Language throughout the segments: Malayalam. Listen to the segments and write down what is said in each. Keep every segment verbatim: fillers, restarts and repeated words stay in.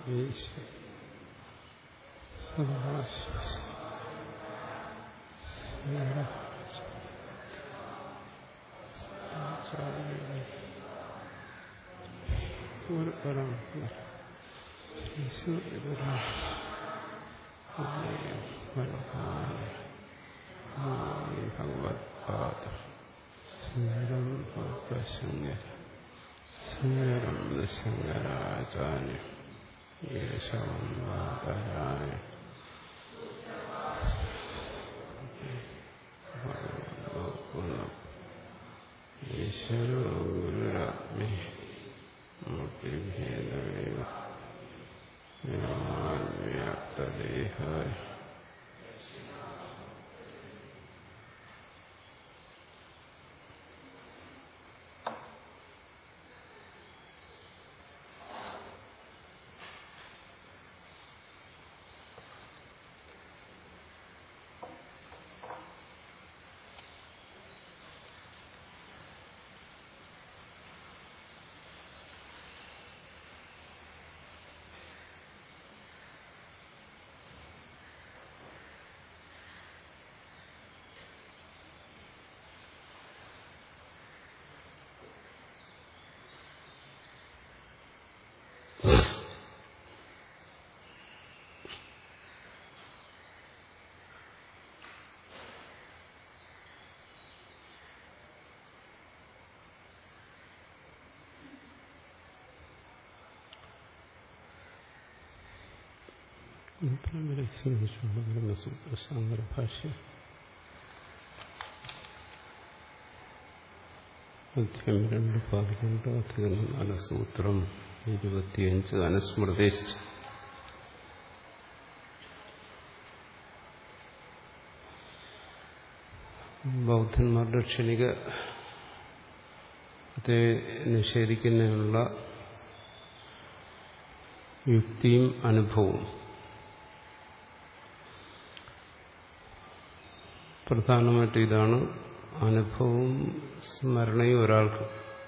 ഭഗവത്പാദ ശങ്കരം ശങ്കര ശങ്കരം ശങ്കരാചാര്യ യേശവന്മാതരായ ഈശ്വരോ ഗുരുരാത്മേ മൂർത്തിഭേദമേവ വ്യാപ്തദേഹായ ബ്രഹ്മസൂത്ര ശങ്കര ഭാഷ്യം അധ്യായം രണ്ട് പതിനെട്ട് അധികം നാല് സൂത്രം ഇരുപത്തിയഞ്ച് അനുസ്മൃതിശ്ച ബൗദ്ധന്മാരുടെ ക്ഷണികത്തെ നിഷേധിക്കുന്നതിനുള്ള യുക്തിയും അനുഭവവും. പ്രധാനമായിട്ട് ഇതാണ്. അനുഭവവും സ്മരണയും ഒരാൾക്ക്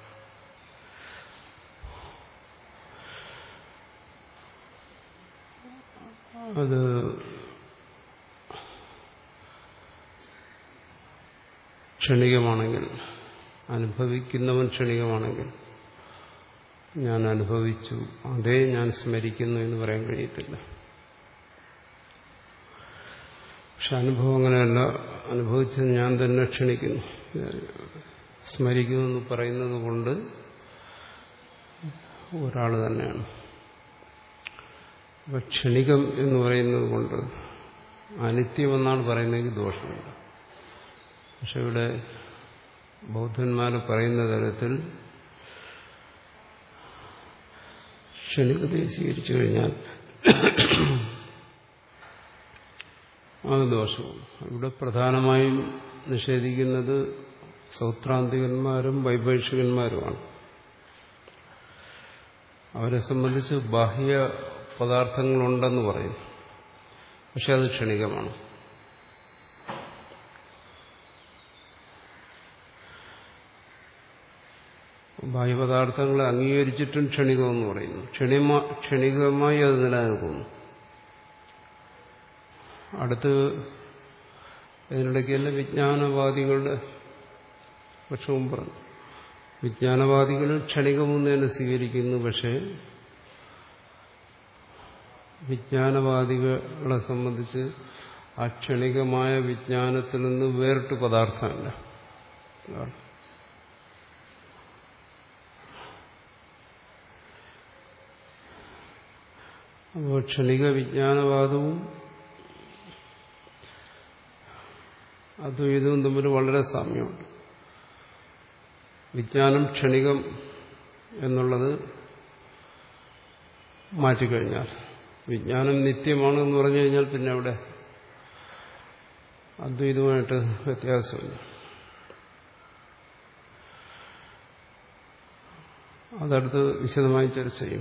അത് ക്ഷണികമാണെങ്കിൽ, അനുഭവിക്കുന്നവൻ ക്ഷണികമാണെങ്കിൽ, ഞാൻ അനുഭവിച്ചു അതേ ഞാൻ സ്മരിക്കുന്നു എന്ന് പറയാൻ കഴിയത്തില്ല. പക്ഷെ അനുഭവം അങ്ങനെയല്ല. അനുഭവിച്ചത് ഞാൻ തന്നെ ക്ഷണിക്കുന്നു, സ്മരിക്കുന്നു എന്ന് പറയുന്നത് കൊണ്ട് ഒരാൾ തന്നെയാണ്. അപ്പൊ ക്ഷണികം എന്ന് പറയുന്നത് കൊണ്ട് അനിത്യമെന്നാണ് പറയുന്നതെങ്കിൽ ദോഷമില്ല. പക്ഷെ ഇവിടെ ബൗദ്ധന്മാർ പറയുന്ന തരത്തിൽ ക്ഷണികതയെ സ്വീകരിച്ചു കഴിഞ്ഞാൽ അത് ദോഷമാണ്. ഇവിടെ പ്രധാനമായും നിഷേധിക്കുന്നത് സൗത്രാന്തികന്മാരും വൈഭൈഷികന്മാരുമാണ്. അവരെ സംബന്ധിച്ച് ബാഹ്യ പദാർത്ഥങ്ങളുണ്ടെന്ന് പറയുന്നു, പക്ഷെ അത് ക്ഷണികമാണ്. ബാഹ്യപദാർത്ഥങ്ങളെ അംഗീകരിച്ചിട്ടും ക്ഷണികമെന്ന് പറയുന്നു. ക്ഷണിമ ക്ഷണികമായി അത് നിലനിൽക്കുന്നു. അടുത്ത് ഇതിനിടയ്ക്ക് തന്നെ വിജ്ഞാനവാദികളുടെ പക്ഷവും പറഞ്ഞു. വിജ്ഞാനവാദികൾ ക്ഷണികമെന്ന് തന്നെ സ്വീകരിക്കുന്നു. പക്ഷേ വിജ്ഞാനവാദികളെ സംബന്ധിച്ച് ആ ക്ഷണികമായ വിജ്ഞാനത്തിൽ നിന്ന് വേറിട്ട് പദാർത്ഥമല്ല. അപ്പോൾ ക്ഷണിക വിജ്ഞാനവാദവും അദ്വൈതവും തമ്മിൽ വളരെ സാമ്യമുണ്ട്. വിജ്ഞാനം ക്ഷണികം എന്നുള്ളത് മാറ്റിക്കഴിഞ്ഞാൽ, വിജ്ഞാനം നിത്യമാണ് എന്ന് പറഞ്ഞു കഴിഞ്ഞാൽ പിന്നെ അവിടെ അദ്വൈതമായിട്ട് വ്യത്യാസമില്ല. അതടുത്ത് വിശദമായി ചർച്ച ചെയ്യും.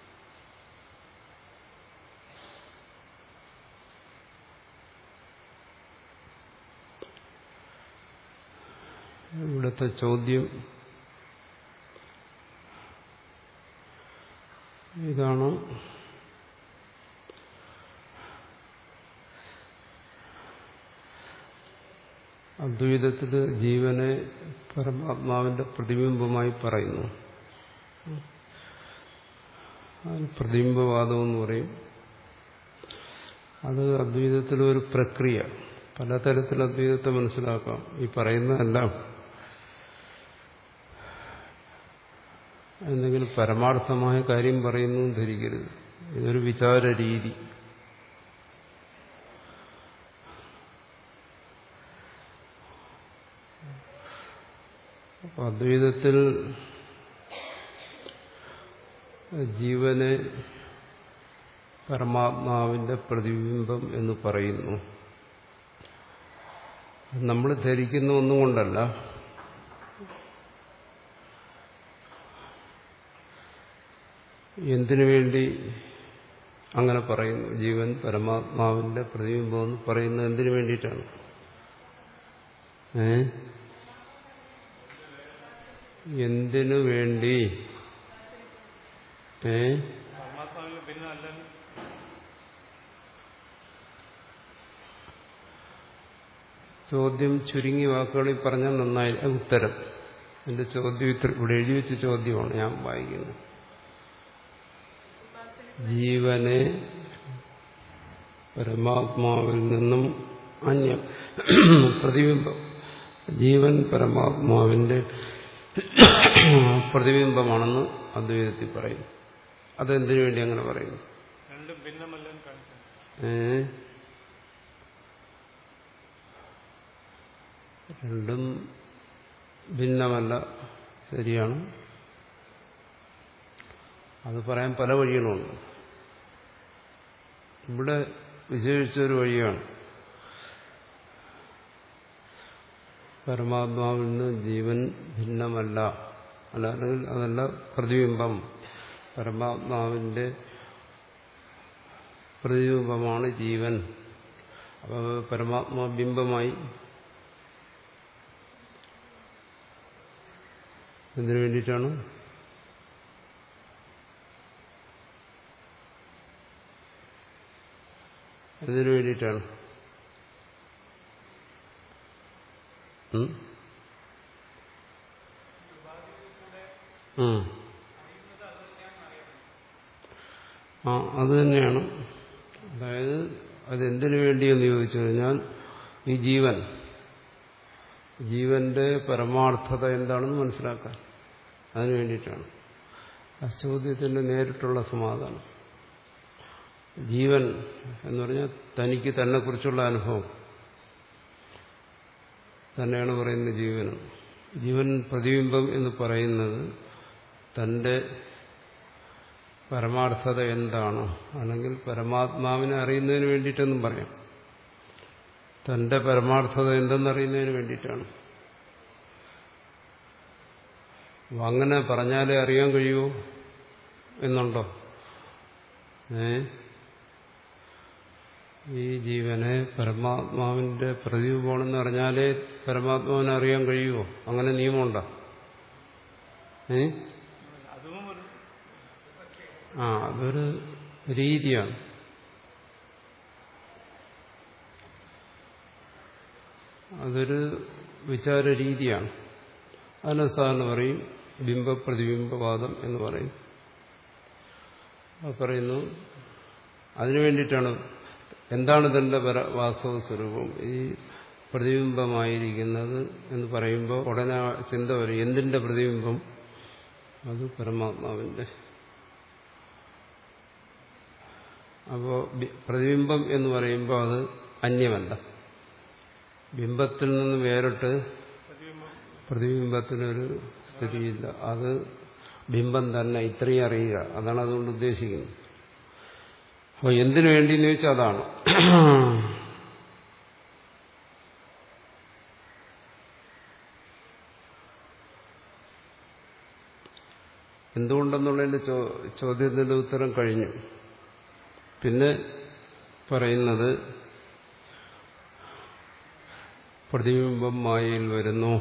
ഇവിടുത്തെ ചോദ്യം ഇതാണ്. അദ്വൈതത്തില് ജീവനെ പരമാത്മാവിന്റെ പ്രതിബിംബമായി പറയുന്നു. അതിന് പ്രതിബിംബവാദം എന്ന് പറയും. അത് അദ്വൈതത്തിലൊരു പ്രക്രിയ. പലതരത്തിൽ അദ്വൈതത്തെ മനസ്സിലാക്കാം. ഈ പറയുന്നതെല്ലാം എന്തെങ്കിലും പരമാർത്ഥമായ കാര്യം പറയുന്നു ധരിക്കരുത്. ഇതൊരു വിചാര രീതി. അദ്വൈതത്തിൽ ജീവനെ പരമാത്മാവിന്റെ പ്രതിബിംബം എന്ന് പറയുന്നു. നമ്മൾ ധരിക്കുന്ന ഒന്നും കൊണ്ടല്ല. എന്തിനു വേണ്ടി അങ്ങനെ പറയുന്നു? ജീവൻ പരമാത്മാവിന്റെ പ്രതിബിംബം എന്ന് പറയുന്നത് എന്തിനു വേണ്ടിയിട്ടാണ്? ഏ എന്തിനു വേണ്ടി? ഏ ചോദ്യം ചുരുങ്ങി വാക്കുകളിൽ പറഞ്ഞാൽ നന്നായി. ഉത്തരം എന്റെ ചോദ്യം ഇത്ര ഇവിടെ എഴുതി വെച്ച ചോദ്യമാണ് ഞാൻ വായിക്കുന്നത്. ജീവനെ പരമാത്മാവിൽ നിന്നും അന്യം പ്രതിബിംബം. ജീവൻ പരമാത്മാവിന്റെ പ്രതിബിംബമാണെന്ന് അദ്വൈതത്തിൽ പറയുന്നു. അതെന്തിനു വേണ്ടി അങ്ങനെ പറയുന്നു? ഏ രണ്ടും ഭിന്നമല്ല, ശരിയാണ്. അത് പറയാൻ പല വഴികളുണ്ട്. ഇവിടെ വിശേഷിച്ചൊരു വഴിയാണ്. പരമാത്മാവിൽ നിന്ന് ജീവൻ ഭിന്നമല്ല, അല്ലെങ്കിൽ അതല്ല പ്രതിബിംബം. പരമാത്മാവിന്റെ പ്രതിബിംബമാണ് ജീവൻ. അപ്പോൾ പരമാത്മാ ബിംബമായി. എന്തിനു വേണ്ടിയിട്ടാണ്? എന്തിനു വേണ്ടിയിട്ടാണ്? ആ അത് തന്നെയാണ്. അതായത് അതെന്തിനു വേണ്ടിയെന്ന് ചോദിച്ചു കഴിഞ്ഞാൽ ഈ ജീവൻ ജീവന്റെ പരമാർത്ഥത എന്താണെന്ന് മനസ്സിലാക്കാൻ, അതിനു വേണ്ടിയിട്ടാണ്. ആ ചോദ്യത്തിന്റെ നേരിട്ടുള്ള സമാധാനം. ജീവൻ എന്ന് പറഞ്ഞാൽ തനിക്ക് തന്നെക്കുറിച്ചുള്ള അനുഭവം തന്നെയാണ് പറയുന്നത് ജീവനും. ജീവൻ പ്രതിബിംബം എന്ന് പറയുന്നത് തന്റെ പരമാർത്ഥത എന്താണ്, അല്ലെങ്കിൽ പരമാത്മാവിനെ അറിയുന്നതിന് വേണ്ടിയിട്ടെന്നും പറയാം. തന്റെ പരമാർത്ഥത എന്തെന്നറിയുന്നതിന് വേണ്ടിയിട്ടാണ്. അങ്ങനെ പറഞ്ഞാലേ അറിയാൻ കഴിയുമോ എന്നുണ്ടോ? ഏ ഈ ജീവനെ പരമാത്മാവിന്റെ പ്രതിബിംബമാണെന്ന് അറിഞ്ഞാലേ പരമാത്മാവിനെ അറിയാൻ കഴിയുമോ? അങ്ങനെ നിയമമുണ്ടോ? ഏ ആ അതൊരു രീതിയാണ്. അതൊരു വിചാര രീതിയാണ്. അതിനെ സാധാരണ പറയും ബിംബപ്രതിബിംബവാദം എന്ന് പറയും. അത് പറയുന്നു അതിനു വേണ്ടിയിട്ടാണ്. എന്താണ് ഇതിന്റെ വാസ്തവ സ്വരൂപം? ഈ പ്രതിബിംബമായിരിക്കുന്നത് എന്ന് പറയുമ്പോൾ ഉടനെ ചിന്ത വരും, എന്തിന്റെ പ്രതിബിംബം? അത് പരമാത്മാവിന്റെ. അപ്പോ പ്രതിബിംബം എന്ന് പറയുമ്പോൾ അത് അന്യമല്ല. ബിംബത്തിൽ നിന്ന് വേറിട്ട് പ്രതിബിംബത്തിനൊരു സ്ഥിതിയില്ല. അത് ബിംബം തന്നെ, ഇത്രയും അറിയുക. അതാണ് അതുകൊണ്ട് ഉദ്ദേശിക്കുന്നത്. അപ്പോൾ എന്തിനു വേണ്ടിയെന്ന് ചോദിച്ചാൽ അതാണ്. എന്തുകൊണ്ടെന്നുള്ളതിന്റെ ചോദ്യത്തിന്റെ ഉത്തരം കഴിഞ്ഞു. പിന്നെ പറയുന്നത് പ്രതിബിംബം മായയിൽ വരുന്നു.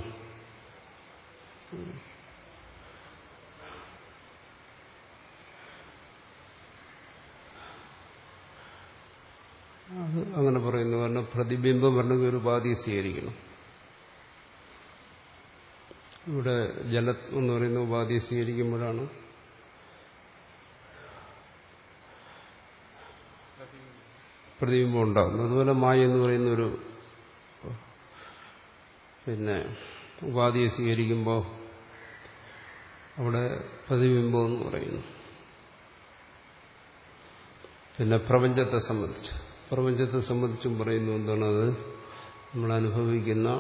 അത് അങ്ങനെ പറയുന്നു. കാരണം പ്രതിബിംബം വരണമെങ്കിൽ ഒരു ഉപാധി സ്വീകരിക്കണം. ഇവിടെ ജലം എന്ന് പറയുന്ന ഉപാധിയെ സ്വീകരിക്കുമ്പോഴാണ് പ്രതിബിംബം ഉണ്ടാകുന്നത്. അതുപോലെ മായ എന്ന് പറയുന്ന ഒരു പിന്നെ ഉപാധിയെ സ്വീകരിക്കുമ്പോൾ അവിടെ പ്രതിബിംബം എന്ന് പറയുന്നു. പിന്നെ പ്രപഞ്ചത്തെ സംബന്ധിച്ച് പ്രപഞ്ചത്തെ സംബന്ധിച്ചും പറയുന്നു എന്താണത് നമ്മൾ അനുഭവിക്കുന്ന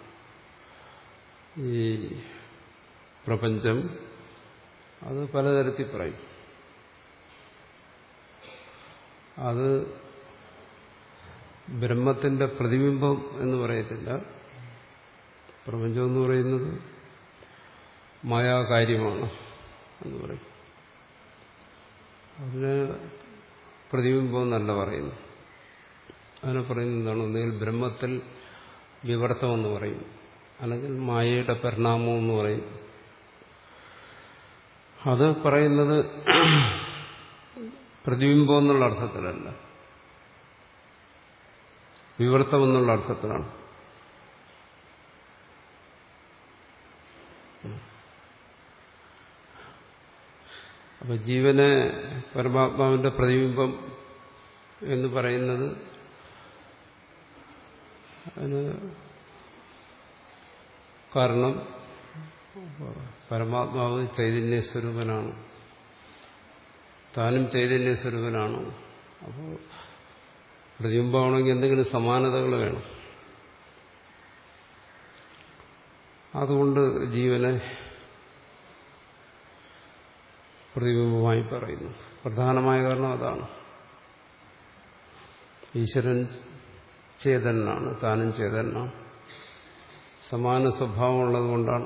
ഈ പ്രപഞ്ചം അത് പലതരത്തിൽ പറയും. അത് ബ്രഹ്മത്തിന്റെ പ്രതിബിംബം എന്ന് പറയത്തില്ല. പ്രപഞ്ചം എന്ന് പറയുന്നത് മായാകാര്യമാണ് എന്ന് പറയും. അതിന് പ്രതിബിംബം എന്നല്ല പറയുന്നു. അതിനെ പറയുന്നത് എന്താണ്? ഒന്നുകിൽ ബ്രഹ്മത്തിൽ വിവർത്തമെന്ന് പറയും, അല്ലെങ്കിൽ മായയുടെ പരിണാമം എന്ന് പറയും. അത് പറയുന്നത് പ്രതിബിംബം എന്നുള്ള അർത്ഥത്തിലല്ല, വിവർത്തം എന്നുള്ള അർത്ഥത്തിലാണ്. അപ്പൊ ജീവനെ പരമാത്മാവിന്റെ പ്രതിബിംബം എന്ന് പറയുന്നത് അതിന് കാരണം പരമാത്മാവ് ചൈതന്യസ്വരൂപനാണ്, താനും ചൈതന്യസ്വരൂപനാണ്. അപ്പോൾ പ്രതിബിംബമാണെങ്കിൽ എന്തെങ്കിലും സമാനതകൾ വേണം. അതുകൊണ്ട് ജീവനെ പ്രതിബിംബമായി പറയുന്നു. പ്രധാനമായ കാരണം അതാണ്. ഈശ്വരൻ ചേതനാണ്, താനും ചേതനാണ്. സമാന സ്വഭാവമുള്ളത് കൊണ്ടാണ്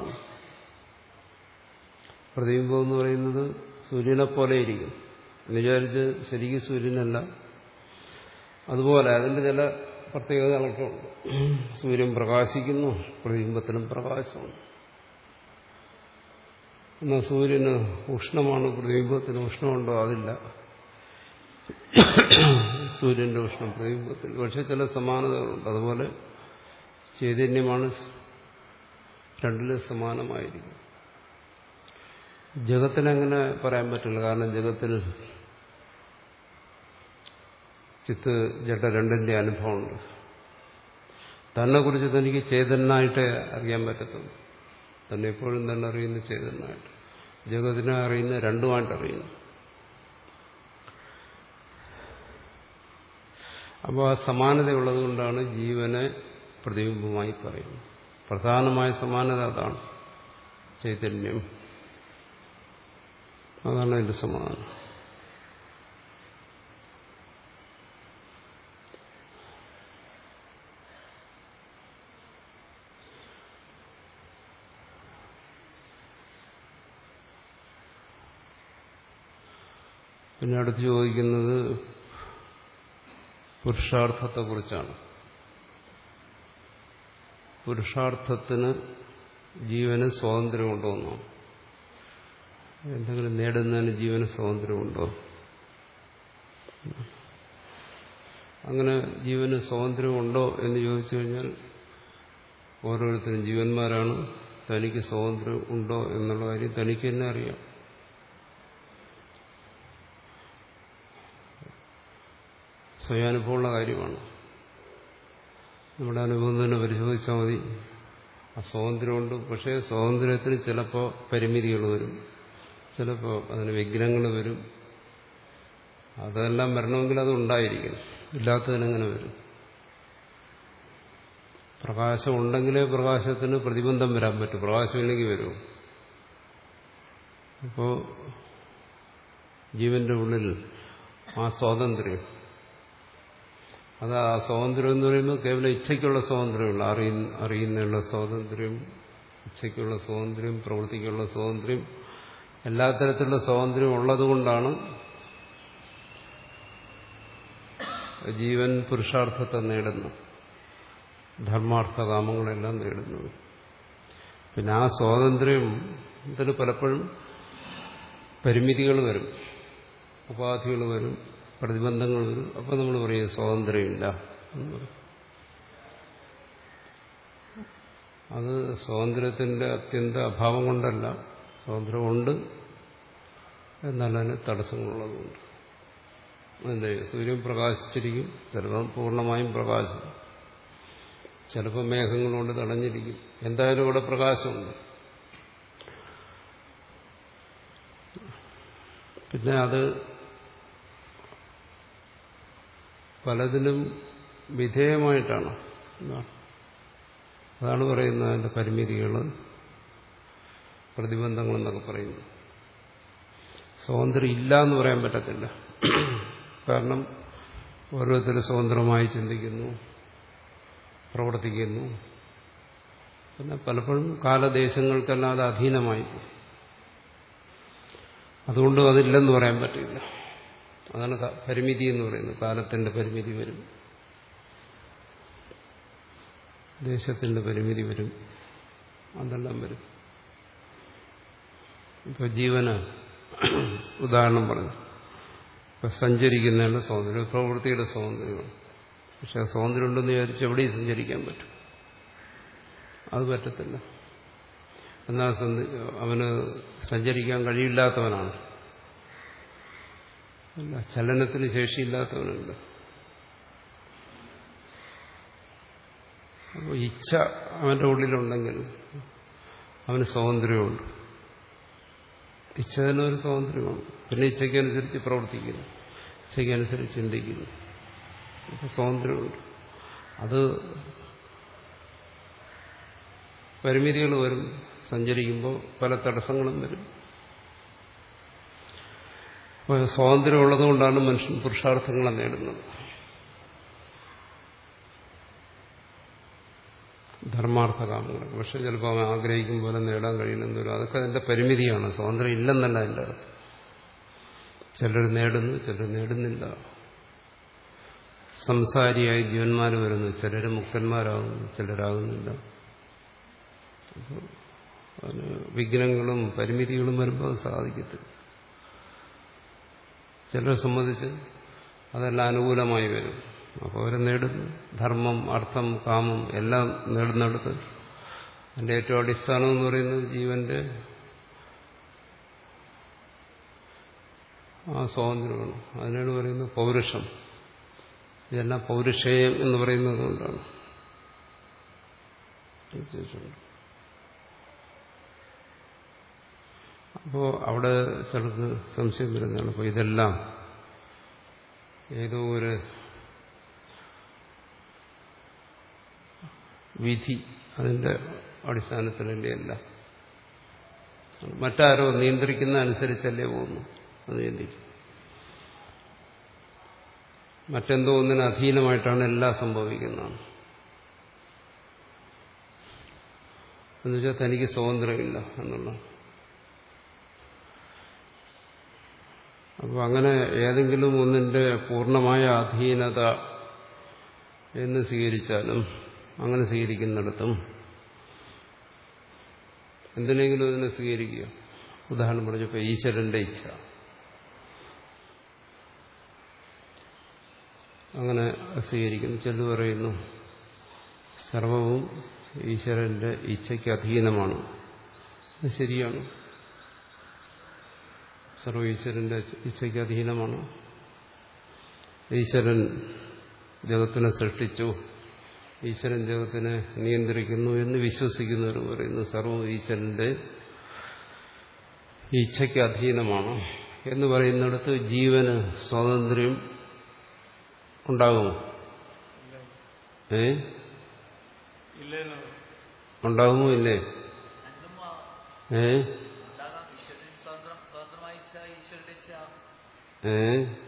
പ്രതിബിംബം എന്ന് പറയുന്നത് സൂര്യനെ പോലെ ഇരിക്കും എന്ന് വിചാരിച്ച് ശരിക്കും സൂര്യനല്ല. അതുപോലെ അതിൻ്റെ ചില പ്രത്യേകതകളൊക്കെ ഉണ്ട്. സൂര്യൻ പ്രകാശിക്കുന്നു, പ്രതിബിംബത്തിനും പ്രകാശമുണ്ട്. എന്നാൽ സൂര്യന് ഉഷ്ണമാണ്, പ്രതിബിംബത്തിന് ഉഷ്ണമുണ്ടോ? അതില്ല. സൂര്യന്റെ ഉഷ്ണം പ്രതിബിംബത്തിൽ, പക്ഷെ ചില സമാനതകളുണ്ട്. അതുപോലെ ചൈതന്യമാണ് രണ്ടിലും സമാനമായിരിക്കും. ജഗത്തിനങ്ങനെ പറയാൻ പറ്റില്ല. കാരണം ജഗത്തിൽ ചിത്ത് ജഡ രണ്ടിന്റെ അനുഭവമുണ്ട്. തന്നെ കുറിച്ച് തനിക്ക് ചേതനായിട്ടേ അറിയാൻ പറ്റത്തുള്ളൂ. തന്നെ എപ്പോഴും തന്നെ അറിയുന്ന ചേതനായിട്ട്, ജഗത്തിനെ അറിയുന്ന രണ്ടുമായിട്ട് അറിയുന്നു. അപ്പോൾ ആ സമാനതയുള്ളത് കൊണ്ടാണ് ജീവനെ പ്രതിബിംബമായി പറയുന്നത്. പ്രധാനമായ സമാനത അതാണ്, ചൈതന്യം. അതാണ് അതിന്റെ സമാധാനം. പിന്നെ അടുത്ത് ചോദിക്കുന്നത് പുരുഷാർത്ഥത്തെക്കുറിച്ചാണ്. പുരുഷാർത്ഥത്തിന് ജീവന് സ്വാതന്ത്ര്യമുണ്ടോ എന്നോ, എന്തെങ്കിലും നേടുന്നതിന് ജീവന് സ്വാതന്ത്ര്യമുണ്ടോ? അങ്ങനെ ജീവന് സ്വാതന്ത്ര്യമുണ്ടോ എന്ന് ചോദിച്ചു കഴിഞ്ഞാൽ ഓരോരുത്തരും ജീവന്മാരാണ്. തനിക്ക് സ്വാതന്ത്ര്യം ഉണ്ടോ എന്നുള്ള കാര്യം തനിക്ക് തന്നെ അറിയാം. സ്വയാനുഭവമുള്ള കാര്യമാണ്. നമ്മുടെ അനുഭവം തന്നെ പരിശോധിച്ചാൽ മതി. ആ സ്വാതന്ത്ര്യമുണ്ട്. പക്ഷേ സ്വാതന്ത്ര്യത്തിന് ചിലപ്പോൾ പരിമിതികൾ വരും, ചിലപ്പോൾ അതിന് വിഘ്നങ്ങൾ വരും. അതെല്ലാം വരണമെങ്കിൽ അത് ഉണ്ടായിരിക്കണം. ഇല്ലാത്തതിനെങ്ങനെ വരും? പ്രകാശം ഉണ്ടെങ്കിലേ പ്രകാശത്തിന് പ്രതിബന്ധം വരാൻ പറ്റും. പ്രകാശമില്ലെങ്കിൽ വരുമോ? അപ്പോൾ ജീവന്റെ ഉള്ളിൽ ആ സ്വാതന്ത്ര്യം, അത് ആ സ്വാതന്ത്ര്യം എന്ന് പറയുമ്പോൾ കേവലം ഇച്ഛയ്ക്കുള്ള സ്വാതന്ത്ര്യമുള്ള, അറിയുന്ന അറിയുന്നതിനുള്ള സ്വാതന്ത്ര്യം, ഇച്ഛയ്ക്കുള്ള സ്വാതന്ത്ര്യം, പ്രവൃത്തിക്കുള്ള സ്വാതന്ത്ര്യം, എല്ലാ തരത്തിലുള്ള സ്വാതന്ത്ര്യം ഉള്ളതുകൊണ്ടാണ് ജീവൻ പുരുഷാർത്ഥത്തെ നേടുന്നു, ധർമാർത്ഥ കാമങ്ങളെല്ലാം നേടുന്നത്. പിന്നെ ആ സ്വാതന്ത്ര്യത്തിന് പലപ്പോഴും പരിമിതികൾ വരും, ഉപാധികൾ വരും, പ്രതിബന്ധങ്ങൾ വരും. അപ്പം നമ്മൾ പറയും സ്വാതന്ത്ര്യമില്ല എന്ന് പറയും. അത് സ്വാതന്ത്ര്യത്തിന്റെ അത്യന്ത അഭാവം കൊണ്ടല്ല, സ്വാതന്ത്ര്യമുണ്ട്, എന്നാൽ അതിന് തടസ്സങ്ങളുള്ളതുകൊണ്ട്. അതിന്റെ സൂര്യൻ പ്രകാശിച്ചിരിക്കും, ചിലപ്പോൾ പൂർണ്ണമായും പ്രകാശം, ചിലപ്പോൾ മേഘങ്ങളുകൊണ്ട് തടഞ്ഞിരിക്കും, എന്തായാലും ഇവിടെ പ്രകാശമുണ്ട്. പിന്നെ അത് പലതിനും വിധേയമായിട്ടാണ്. അതാണ് പറയുന്നത് അതിന്റെ പരിമിതികൾ, പ്രതിബന്ധങ്ങളെന്നൊക്കെ പറയുന്നു. സ്വാതന്ത്ര്യം ഇല്ല എന്ന് പറയാൻ പറ്റത്തില്ല. കാരണം ഓരോരുത്തരും സ്വതന്ത്രമായി ചിന്തിക്കുന്നു, പ്രവർത്തിക്കുന്നു. പിന്നെ പലപ്പോഴും കാലദേശങ്ങൾക്കെല്ലാം അത് അധീനമായി. അതുകൊണ്ട് അതില്ലെന്ന് പറയാൻ പറ്റില്ല. അതാണ് പരിമിതി എന്ന് പറയുന്നത്. കാലത്തിന്റെ പരിമിതി വരും, ദേശത്തിന്റെ പരിമിതി വരും, അതെല്ലാം വരും. ഇപ്പൊ ജീവന് ഉദാഹരണം പറഞ്ഞു, ഇപ്പൊ സഞ്ചരിക്കുന്നതിനുള്ള സ്വാതന്ത്ര്യം, പ്രവൃത്തിയുടെ സ്വാതന്ത്ര്യമാണ്. പക്ഷെ സ്വാതന്ത്ര്യം ഉണ്ടെന്ന് വിചാരിച്ച് എവിടെയും സഞ്ചരിക്കാൻ പറ്റും? അത് പറ്റത്തില്ല. എന്നാൽ അവന് സഞ്ചരിക്കാൻ കഴിയില്ലാത്തവനാണ്, അല്ല, ചലനത്തിന് ശേഷിയില്ലാത്തവനല്ല. അപ്പോൾ ഇച്ഛ അവന്റെ ഉള്ളിലുണ്ടെങ്കിൽ അവന് സ്വാതന്ത്ര്യമുണ്ട്. ഇച്ഛ തന്നെ ഒരു സ്വാതന്ത്ര്യമാണ്. പിന്നെ ഇച്ഛയ്ക്കനുസരിച്ച് പ്രവർത്തിക്കുന്നു, ഇച്ഛയ്ക്കനുസരിച്ച് ചിന്തിക്കുന്നു, അപ്പോൾ സ്വാതന്ത്ര്യമുണ്ട്. അത് പരിമിതികൾ വരും, സഞ്ചരിക്കുമ്പോൾ പല തടസ്സങ്ങളും വരും. അപ്പോൾ സ്വാതന്ത്ര്യം ഉള്ളതുകൊണ്ടാണ് മനുഷ്യൻ പുരുഷാർത്ഥങ്ങളെ നേടുന്നത്. ധർമാർത്ഥ കാമങ്ങൾ. പക്ഷെ ചിലപ്പോൾ അവൻ ആഗ്രഹിക്കും പോലെ നേടാൻ കഴിയണമെന്ന് വരും. അതൊക്കെ അതിന്റെ പരിമിതിയാണ്. സ്വാതന്ത്ര്യം ഇല്ലെന്നല്ല അതിൻ്റെ അർത്ഥം. ചിലർ നേടുന്നു, ചിലർ നേടുന്നില്ല. സംസാരിയായി ജീവന്മാർ വരുന്നു, ചിലർ മുക്തന്മാരാകുന്നു, ചിലരാകുന്നില്ല. അപ്പോൾ അതിന് വിഘ്നങ്ങളും പരിമിതികളും വരുമ്പോൾ അത് സാധിക്കത്തില്ല. ചിലരെ സംബന്ധിച്ച് അതെല്ലാം അനുകൂലമായി വരും. അപ്പോൾ അവരെ നേടുന്നു. ധർമ്മം, അർത്ഥം, കാമം എല്ലാം നേടുന്നിടത്ത് അതിൻ്റെ ഏറ്റവും അടിസ്ഥാനം എന്ന് പറയുന്നത് ജീവന്റെ ആ സ്വാതന്ത്ര്യമാണ്. അതിനാണ് പറയുന്നത് പൗരുഷം. ഇതെല്ലാം പൗരുഷേയം എന്ന് പറയുന്നത് കൊണ്ടാണ്. അപ്പോൾ അവിടെ ചിലർക്ക് സംശയം വരുന്നതാണ്. അപ്പോൾ ഇതെല്ലാം ഏതോ ഒരു വിധി, അതിന്റെ അടിസ്ഥാനത്തിലല്ലേ അല്ല, മറ്റാരോ നിയന്ത്രിക്കുന്ന അനുസരിച്ചല്ലേ പോകുന്നു. അത് ചിന്തിക്കും. മറ്റെന്തോ ഒന്നിന് അധീനമായിട്ടാണ് എല്ലാം സംഭവിക്കുന്നത്. എന്നുവെച്ചാൽ തനിക്ക് സ്വാതന്ത്ര്യമില്ല എന്നുള്ള. അപ്പോൾ അങ്ങനെ ഏതെങ്കിലും ഒന്നിന്റെ പൂർണ്ണമായ അധീനത എന്ന് സ്വീകരിച്ചാലും, അങ്ങനെ സ്വീകരിക്കുന്നിടത്തും എന്തിനെങ്കിലും അതിനെ സ്വീകരിക്കുക. ഉദാഹരണം പറഞ്ഞപ്പോൾ ഈശ്വരന്റെ ഇച്ഛ, അങ്ങനെ സ്വീകരിക്കുന്നു. ചെല്ലു പറയുന്നു സർവവും ഈശ്വരന്റെ ഇച്ഛയ്ക്ക് അധീനമാണ്. അത് ശരിയാണ്. സർവ ഈശ്വരന്റെ ഇച്ഛയ്ക്ക് അധീനമാണ്. ഈശ്വരൻ ജഗത്തിനെ സൃഷ്ടിച്ചു, ഈശ്വരൻ ജഗത്തിനെ നിയന്ത്രിക്കുന്നു എന്ന് വിശ്വസിക്കുന്നവർ പറയുന്നു സർവ്വ ഈശ്വരന്റെ ഇച്ഛയ്ക്ക് അധീനമാണ് എന്ന് പറയുന്നിടത്ത് ജീവന് സ്വാതന്ത്ര്യം ഉണ്ടാകുമോ? ഏ ഉണ്ടാകുമോ? ഇല്ലേ? ഏ ഏ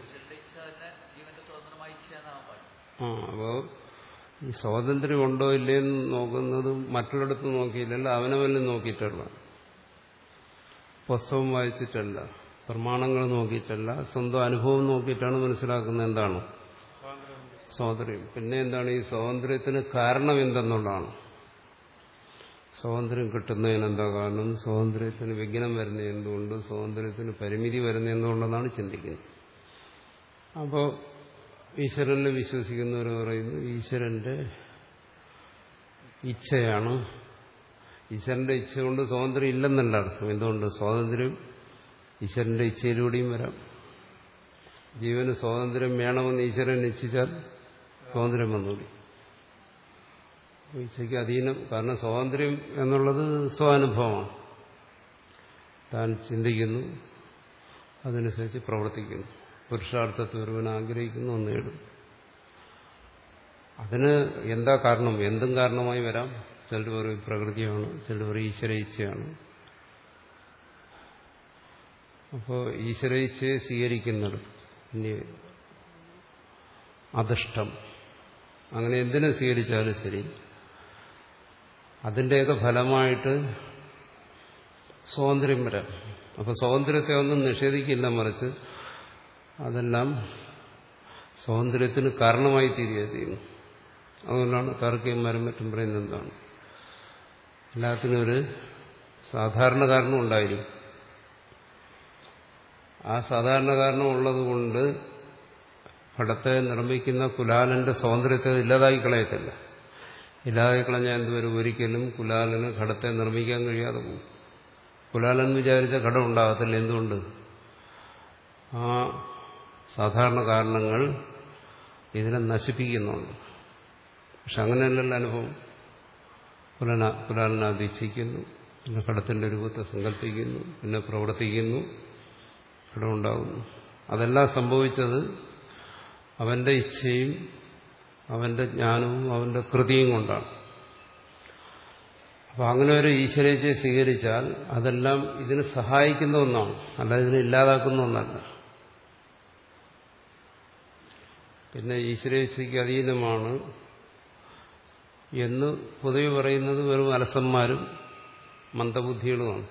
ആ അപ്പോ ഈ സ്വാതന്ത്ര്യം ഉണ്ടോ ഇല്ലേന്ന് നോക്കുന്നത് മറ്റുള്ളിടത്ത് നോക്കിയില്ലല്ലോ, അവനവനും നോക്കിയിട്ടല്ല, പുസ്തകം വായിച്ചിട്ടല്ല, പ്രമാണങ്ങൾ നോക്കിയിട്ടല്ല, സ്വന്തം അനുഭവം നോക്കിയിട്ടാണ് മനസ്സിലാക്കുന്നത് എന്താണ് സ്വാതന്ത്ര്യം. പിന്നെ എന്താണ് ഈ സ്വാതന്ത്ര്യത്തിന് കാരണം എന്തെന്നുള്ളതാണ്. സ്വാതന്ത്ര്യം കിട്ടുന്നതിന് എന്താ കാരണം, സ്വാതന്ത്ര്യത്തിന് വിഘ്നം വരുന്ന എന്തുകൊണ്ട്, സ്വാതന്ത്ര്യത്തിന് പരിമിതി വരുന്ന എന്തുകൊണ്ടെന്നാണ് ചിന്തിക്കുന്നത്. അപ്പോൾ ഈശ്വരനെ വിശ്വസിക്കുന്നവർ പറയുന്നു ഈശ്വരന്റെ ഇച്ഛയാണ് ഈശ്വരന്റെ ഇച്ഛ കൊണ്ട് സ്വാതന്ത്ര്യം ഇല്ലെന്നല്ല അർത്ഥം. എന്തുകൊണ്ട്? സ്വാതന്ത്ര്യം ഈശ്വരന്റെ ഇച്ഛയിലൂടെയും വരാം. ജീവന് സ്വാതന്ത്ര്യം വേണമെന്ന് ഈശ്വരൻ ഇച്ഛിച്ചാൽ സ്വാതന്ത്ര്യം വന്നൂടി. ഇച്ഛയ്ക്ക് അധീനം. കാരണം സ്വാതന്ത്ര്യം എന്നുള്ളത് സ്വാനുഭവമാണ്. താൻ ചിന്തിക്കുന്നു, അതനുസരിച്ച് പ്രവർത്തിക്കുന്നു. പുരുഷാർത്ഥത്തെ ഒരുവൻ ആഗ്രഹിക്കുന്നു, ഒന്ന് നേടും. അതിന് എന്താ കാരണം? എന്തും കാരണമായി വരാം. ചിലർ പറയും പ്രകൃതിയാണ്, ചിലർ പറയും ഈശ്വര ഇച്ഛയാണ്. അപ്പോൾ ഈശ്വര ഇച്ഛയെ സ്വീകരിക്കുന്നത് ഇനി അധിഷ്ഠം, അങ്ങനെ എന്തിനെ സ്വീകരിച്ചാലും ശരി, അതിൻ്റെയൊക്കെ ഫലമായിട്ട് സ്വാതന്ത്ര്യം വരാം. അപ്പോൾ സ്വാതന്ത്ര്യത്തെ ഒന്നും നിഷേധിക്കില്ല, മറിച്ച് അതെല്ലാം സ്വാതന്ത്ര്യത്തിന് കാരണമായി തീരുക ചെയ്യുന്നു. അതുകൊണ്ടാണ് താർക്കികന്മാരും മറ്റും പറയുന്നത് എന്താണ്? എല്ലാത്തിനും ഒരു സാധാരണ കാരണം ഉണ്ടായിരിക്കും. ആ സാധാരണ കാരണം ഉള്ളതുകൊണ്ട് ഘടത്തെ നിർമ്മിക്കുന്ന കുലാലന്റെ സ്വാതന്ത്ര്യത്തെ ഇല്ലാതായി കളയത്തില്ല. ഇല്ലാതായി കളഞ്ഞാൽ എന്തുവരും? ഒരിക്കലും കുലാലന് ഘടത്തെ നിർമ്മിക്കാൻ കഴിയാതെ പോകും. കുലാലൻ വിചാരിച്ച ഘടം ഉണ്ടാകത്തില്ല. എന്തുകൊണ്ട്? ആ സാധാരണ കാരണങ്ങൾ ഇതിനെ നശിപ്പിക്കുന്നുണ്ട്. പക്ഷെ അങ്ങനെയല്ലല്ലോ അനുഭവം. കുലന കുലാലനെ അതിച്ഛിക്കുന്നു, പിന്നെ ഘടത്തിന്റെ രൂപത്തെ സങ്കല്പിക്കുന്നു, പിന്നെ പ്രവർത്തിക്കുന്നു, ഘടമുണ്ടാകുന്നു. അതെല്ലാം സംഭവിച്ചത് അവന്റെ ഇച്ഛയും അവന്റെ ജ്ഞാനവും അവന്റെ കൃതിയും കൊണ്ടാണ്. അപ്പൊ അങ്ങനെ ഒരു ഈശ്വരത്തെ സ്വീകരിച്ചാൽ അതെല്ലാം ഇതിന് സഹായിക്കുന്ന ഒന്നാണ്, അല്ല ഇതിനെ ഇല്ലാതാക്കുന്ന ഒന്നല്ല. പിന്നെ ഈശ്വരേച്ഛയ്ക്ക് അധീനമാണ് എന്ന് പൊതുവെ പറയുന്നത് വെറും അലസന്മാരും മന്ദബുദ്ധികളുമാണ്.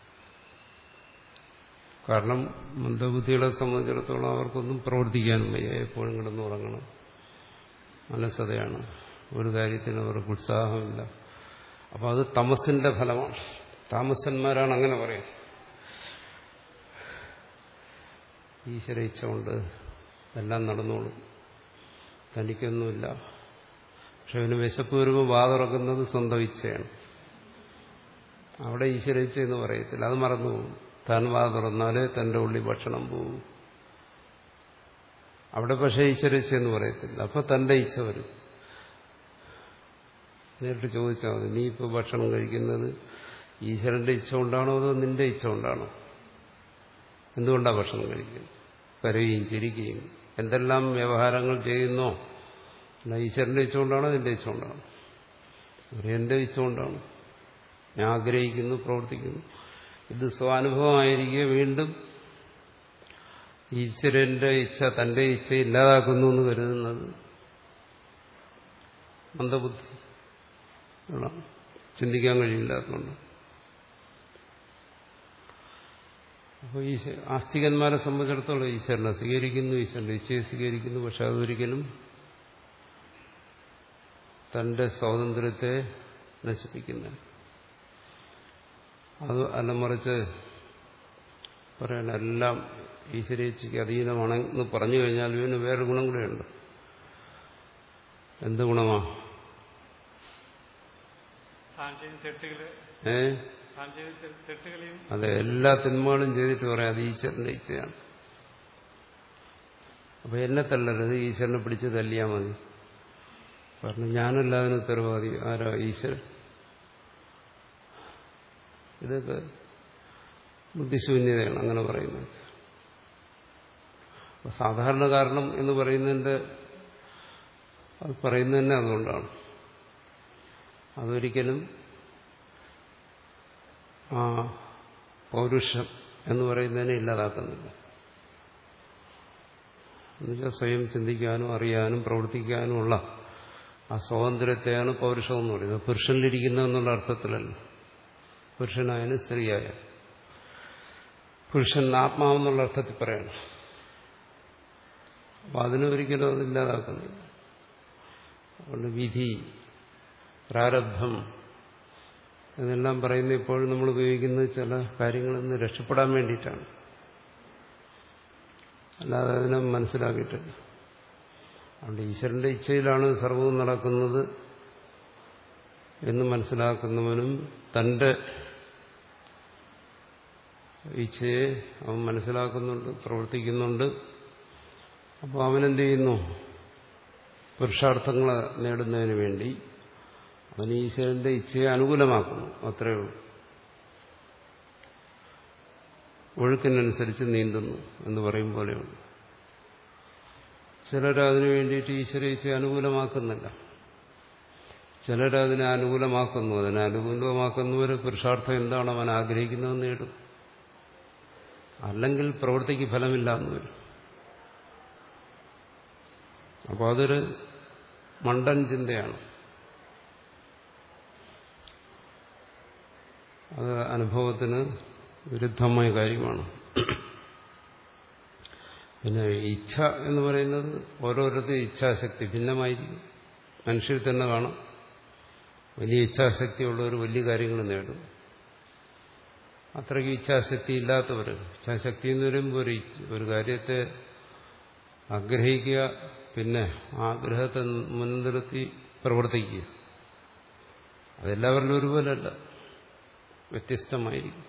കാരണം മന്ദബുദ്ധികളെ സംബന്ധിച്ചിടത്തോളം അവർക്കൊന്നും പ്രവർത്തിക്കാനും വയ്യ. എപ്പോഴും കിടന്നുറങ്ങണം, അലസതയാണ്, ഒരു കാര്യത്തിന് അവർക്ക് ഉത്സാഹമില്ല. അപ്പോൾ അത് തമസിന്റെ ഫലമാണ്. താമസന്മാരാണ് അങ്ങനെ പറയാം. ഈശ്വര ഇച്ഛ കൊണ്ട് എല്ലാം നടന്നോളും, തനിക്കൊന്നുമില്ല. പക്ഷെ അവന് വിശപ്പ് വരുമ്പോൾ വാതുറക്കുന്നത് സ്വന്തം ഇച്ഛയാണ്. അവിടെ ഈശ്വര ഇച്ഛ എന്ന് പറയത്തില്ല, അത് മറന്നുപോകും. താൻ വാ തുറന്നാലേ തന്റെ ഉള്ളിൽ ഭക്ഷണം പോകും. അവിടെ പക്ഷേ ഈശ്വര ഇച്ഛ എന്ന് പറയത്തില്ല. അപ്പൊ തന്റെ ഇച്ഛ വരും. നേരിട്ട് ചോദിച്ചാൽ മതി, നീ ഇപ്പോൾ ഭക്ഷണം കഴിക്കുന്നത് ഈശ്വരന്റെ ഇച്ഛ കൊണ്ടാണോ അതോ നിന്റെ ഇച്ഛ കൊണ്ടാണോ? എന്തുകൊണ്ടാണ് ഭക്ഷണം കഴിക്കുന്നത്? കരയുകയും ചിരിക്കുകയും എന്തെല്ലാം വ്യവഹാരങ്ങൾ ചെയ്യുന്നോ അല്ല ഈശ്വരന്റെ ഇച്ഛ കൊണ്ടാണോ നിന്റെ ഇച്ഛ കൊണ്ടാണോ? എന്റെ ഇച്ഛ കൊണ്ടാണ്. ഞാൻ ആഗ്രഹിക്കുന്നു, പ്രവർത്തിക്കുന്നു. ഇത് സ്വാനുഭവമായിരിക്കെ വീണ്ടും ഈശ്വരന്റെ ഇച്ഛ തന്റെ ഇച്ഛ ഇല്ലാതാക്കുന്നു എന്ന് കരുതുന്നത് മന്ദബുദ്ധി, ചിന്തിക്കാൻ കഴിയില്ലാത്തതുകൊണ്ട്. അപ്പോൾ ഈ ആസ്തികന്മാരെ സംബന്ധിച്ചിടത്തോളം ഈശ്വരനെ സ്വീകരിക്കുന്നു, ഈശ്വരന്റെ ഇച്ഛയെ സ്വീകരിക്കുന്നു. പക്ഷെ അതൊരിക്കലും തന്റെ സ്വാതന്ത്ര്യത്തെ നശിപ്പിക്കുന്ന അത് അല്ല, മറിച്ച് പറയണ എല്ലാം ഈശ്വരേച്ഛയ്ക്ക് അധീനമാണെന്ന് പറഞ്ഞു കഴിഞ്ഞാൽ ഇവന് വേറൊരു ഗുണം കൂടെയുണ്ട്. എന്ത് ഗുണമാ? ഏ അതെ, എല്ലാ തിന്മകളും ചെയ്തിട്ട് പറയാം അത് ഈശ്വരന്റെ ഇച്ഛയാണ്. അപ്പൊ എന്നെ തള്ളരുത്, ഈശ്വരനെ പിടിച്ച് തല്ലിയാൽ മതി. പറഞ്ഞു ഞാനല്ല അതിന് ഉത്തരവാദി. ആരാ? ഈശ്വരൻ. ഇതൊക്കെ ബുദ്ധിശൂന്യതയാണ് അങ്ങനെ പറയുന്നത്. സാധാരണ കാരണം എന്ന് പറയുന്നതിന്റെ അത് പറയുന്നത് തന്നെ അതുകൊണ്ടാണ്. അതൊരിക്കലും ആ പൗരുഷം എന്ന് പറയുന്നതിനെ ഇല്ലാതാക്കുന്നില്ല. എന്നുവെച്ചാൽ സ്വയം ചിന്തിക്കാനും അറിയാനും പ്രവർത്തിക്കാനുമുള്ള ആ സ്വാതന്ത്ര്യത്തെയാണ് പൗരുഷം എന്ന് പറയുന്നത്. പുരുഷനിലിരിക്കുന്ന എന്നുള്ള അർത്ഥത്തിലല്ല. പുരുഷനായാലും സ്ത്രീയായാലും പുരുഷൻ ആത്മാവെന്നുള്ള അർത്ഥത്തിൽ പറയണം. അപ്പൊ അതിനൊരിക്കലും അതില്ലാതാക്കുന്നില്ല. അതുകൊണ്ട് വിധി, പ്രാരബ്ധം എന്നെല്ലാം പറയുന്നത് ഇപ്പോഴും നമ്മൾ ഉപയോഗിക്കുന്നത് ചില കാര്യങ്ങളിൽ നിന്ന് രക്ഷപ്പെടാൻ വേണ്ടിയിട്ടാണ്, അല്ലാതെ അതിനെ മനസ്സിലാക്കിയിട്ടില്ല. അതുകൊണ്ട് ഈശ്വരന്റെ ഇച്ഛയിലാണ് സർവ്വവും നടക്കുന്നത് എന്ന് മനസ്സിലാക്കുന്നവനും തന്റെ ഇച്ഛയെ അവൻ മനസ്സിലാക്കുന്നുണ്ട്, പ്രവർത്തിക്കുന്നുണ്ട്. അപ്പോൾ അവനെന്ത് ചെയ്യുന്നു? പുരുഷാർത്ഥങ്ങളെ നേടുന്നതിന് വേണ്ടി അവൻ ഈശ്വരന്റെ ഇച്ഛയെ അനുകൂലമാക്കുന്നു. അത്രയേ ഉള്ളൂ. ഒഴുക്കിനനുസരിച്ച് നീന്തുന്നു എന്ന് പറയും പോലെയുണ്ട്. ചിലരതിനു വേണ്ടിയിട്ട് ഈശ്വര ഇച്ഛയെ അനുകൂലമാക്കുന്നില്ല, ചിലരതിനെ അനുകൂലമാക്കുന്നു. അതിനെ അനുകൂലമാക്കുന്നവർ പുരുഷാർത്ഥം എന്താണ് അവൻ ആഗ്രഹിക്കുന്നതെന്ന് നേടും, അല്ലെങ്കിൽ പ്രവൃത്തിക്ക് ഫലമില്ലാന്ന് വരും. അപ്പോൾ അതൊരു മണ്ടൻ ചിന്തയാണ്. അത് അനുഭവത്തിന് വിരുദ്ധമായ കാര്യമാണ്. പിന്നെ ഇച്ഛ എന്ന് പറയുന്നത് ഓരോരുത്തരും ഇച്ഛാശക്തി ഭിന്നമായിരിക്കും. മനുഷ്യരിൽ തന്നെ കാണാം, വലിയ ഇച്ഛാശക്തിയുള്ളവർ വലിയ കാര്യങ്ങൾ നേടും. അത്രയ്ക്ക് ഇച്ഛാശക്തി ഇല്ലാത്തവർ, ഇച്ഛാശക്തി എന്ന് പറയുമ്പോൾ ഒരു ഒരു കാര്യത്തെ ആഗ്രഹിക്കുക, പിന്നെ ആഗ്രഹത്തെ മുൻനിർത്തി പ്രവർത്തിക്കുക, അതെല്ലാവരിലും ഒരുപോലല്ല, വ്യത്യസ്തമായിരിക്കും.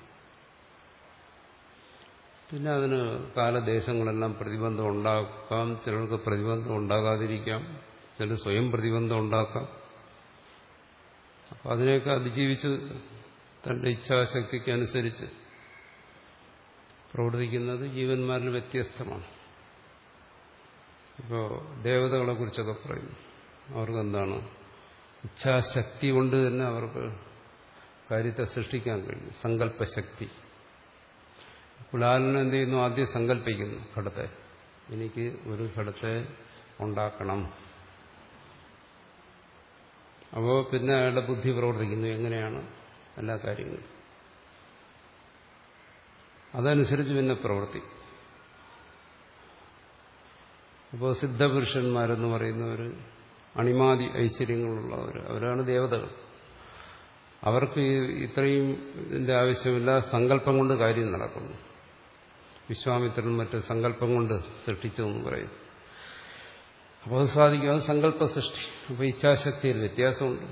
പിന്നെ അതിന് കാലദേശങ്ങളെല്ലാം പ്രതിബന്ധം ഉണ്ടാക്കാം, ചിലർക്ക് പ്രതിബന്ധം ഉണ്ടാകാതിരിക്കാം, ചിലർ സ്വയം പ്രതിബന്ധം ഉണ്ടാക്കാം. അപ്പം അതിനെയൊക്കെ അതിജീവിച്ച് തന്റെ ഇച്ഛാശക്തിക്കനുസരിച്ച് പ്രവർത്തിക്കുന്നത് ജീവന്മാരിൽ വ്യത്യസ്തമാണ്. ഇപ്പോൾ ദേവതകളെ കുറിച്ചൊക്കെ പറയുന്നു, അവർക്കെന്താണ്? ഇച്ഛാശക്തി കൊണ്ട് തന്നെ അവർക്ക് കാര്യത്തെ സൃഷ്ടിക്കാൻ കഴിയും, സങ്കല്പശക്തി. കുലാലൻ എന്ത് ചെയ്യുന്നു? ആദ്യം സങ്കല്പിക്കുന്നു ഘടത്തെ, എനിക്ക് ഒരു ഘടത്തെ ഉണ്ടാക്കണം. അപ്പോൾ പിന്നെ അയാളുടെ ബുദ്ധി പ്രവർത്തിക്കുന്നു, എങ്ങനെയാണ് എല്ലാ കാര്യങ്ങളും, അതനുസരിച്ച് പിന്നെ പ്രവർത്തി. അപ്പോൾ സിദ്ധപുരുഷന്മാരെന്ന് പറയുന്നവർ അണിമാതി ഐശ്വര്യങ്ങളുള്ളവർ, അവരാണ് ദേവതകൾ. അവർക്ക് ഇത്രയും ഇതിന്റെ ആവശ്യമില്ല, സങ്കല്പം കൊണ്ട് കാര്യം നടക്കുന്നു. വിശ്വാമിത്രൻ മറ്റ് സങ്കല്പം കൊണ്ട് സൃഷ്ടിച്ചതെന്ന് പറയും. അപ്പോൾ അത് സാധിക്കും, അത് സങ്കല്പ സൃഷ്ടി. അപ്പോൾ ഇച്ഛാശക്തിയിൽ വ്യത്യാസമുണ്ട്.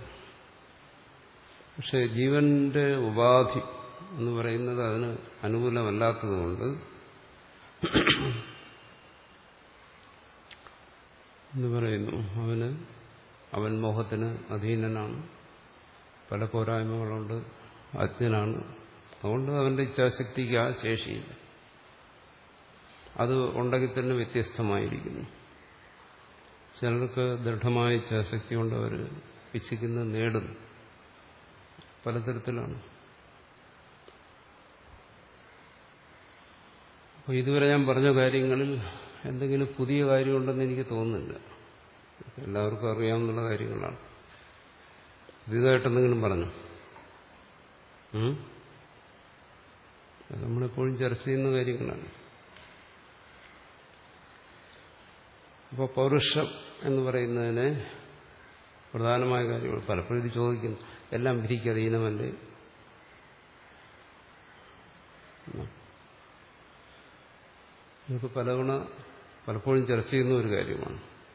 പക്ഷെ ജീവന്റെ ഉപാധി എന്ന് പറയുന്നത് അതിന് അനുകൂലമല്ലാത്തതുകൊണ്ട് എന്ന് പറയുന്നു, അവന് അവൻ മോഹത്തിന് അധീനനാണ്, പല പോരായ്മകളുണ്ട്, അജ്ഞനാണ്. അതുകൊണ്ട് അവന്റെ ഇച്ഛാശക്തിക്ക് ആ ശേഷിയില്ല. അത് ഉണ്ടെങ്കിൽ തന്നെ വ്യത്യസ്തമായിരിക്കുന്നു. ചിലർക്ക് ദൃഢമായ ഇച്ഛാശക്തി കൊണ്ട് അവർ ഇച്ഛിക്കുന്നത് നേടുന്നു, പലതരത്തിലാണ്. അപ്പോൾ ഇതുവരെ ഞാൻ പറഞ്ഞ കാര്യങ്ങളിൽ എന്തെങ്കിലും പുതിയ കാര്യമുണ്ടെന്ന് എനിക്ക് തോന്നുന്നില്ല. എല്ലാവർക്കും അറിയാവുന്ന കാര്യങ്ങളാണ്. പുതിയതായിട്ടെന്തെങ്കിലും പറഞ്ഞു? നമ്മളെപ്പോഴും ചർച്ച ചെയ്യുന്ന കാര്യങ്ങളാണ്. അപ്പോൾ പൗരുഷം എന്ന് പറയുന്നതിനെ പ്രധാനമായ കാര്യങ്ങൾ പലപ്പോഴും ഇത് ചോദിക്കുന്നു, എല്ലാം വിധിക്ക് അധീനമല്ലേ? ഇതൊക്കെ പലതവണ പലപ്പോഴും ചർച്ച ചെയ്യുന്ന ഒരു കാര്യമാണ്.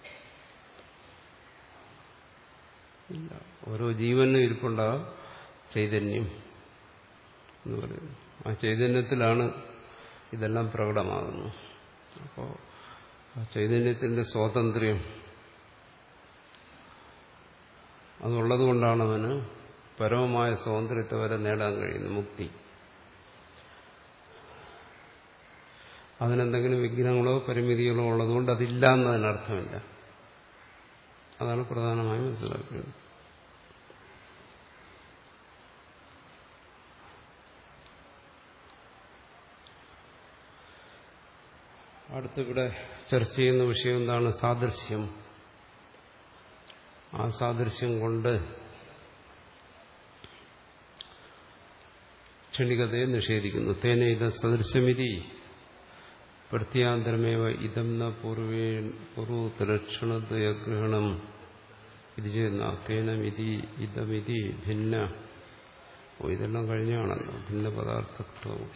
ഓരോ ജീവനും ഇരിപ്പുണ്ടാകും ചൈതന്യം എന്ന് പറയുന്നു. ആ ചൈതന്യത്തിലാണ് ഇതെല്ലാം പ്രകടമാകുന്നത്. അപ്പോൾ ആ ചൈതന്യത്തിന്റെ സ്വാതന്ത്ര്യം അതുള്ളതുകൊണ്ടാണ് അവന് പരമമായ സ്വാതന്ത്ര്യത്തെ വരെ നേടാൻ കഴിയുന്നത്, മുക്തി. അതിനെന്തെങ്കിലും വിഘ്നങ്ങളോ പരിമിതികളോ ഉള്ളതുകൊണ്ട് അതില്ല എന്നതിനർത്ഥമില്ല. അതാണ് പ്രധാനമായും മനസ്സിലാക്കുന്നത്. അടുത്തിവിടെ ചർച്ച ചെയ്യുന്ന വിഷയം എന്താണ്? സാദൃശ്യം. ആ സാദൃശ്യം കൊണ്ട് ക്ഷണികതയെ നിഷേധിക്കുന്നു. തേന ഇത് സദൃശ്യമിതി പ്രത്യാന്തരമേവ ഇതം ന പൂർവേ പൂർവോത്തരക്ഷണദ്വയഗ്രഹണം ഇത് ചെയ്യുന്ന തേനമിതി ഇതമിതി ഭിന്ന. ഓ ഇതെല്ലാം കഴിഞ്ഞാണല്ലോ. ഭിന്ന പദാർത്ഥത്വവും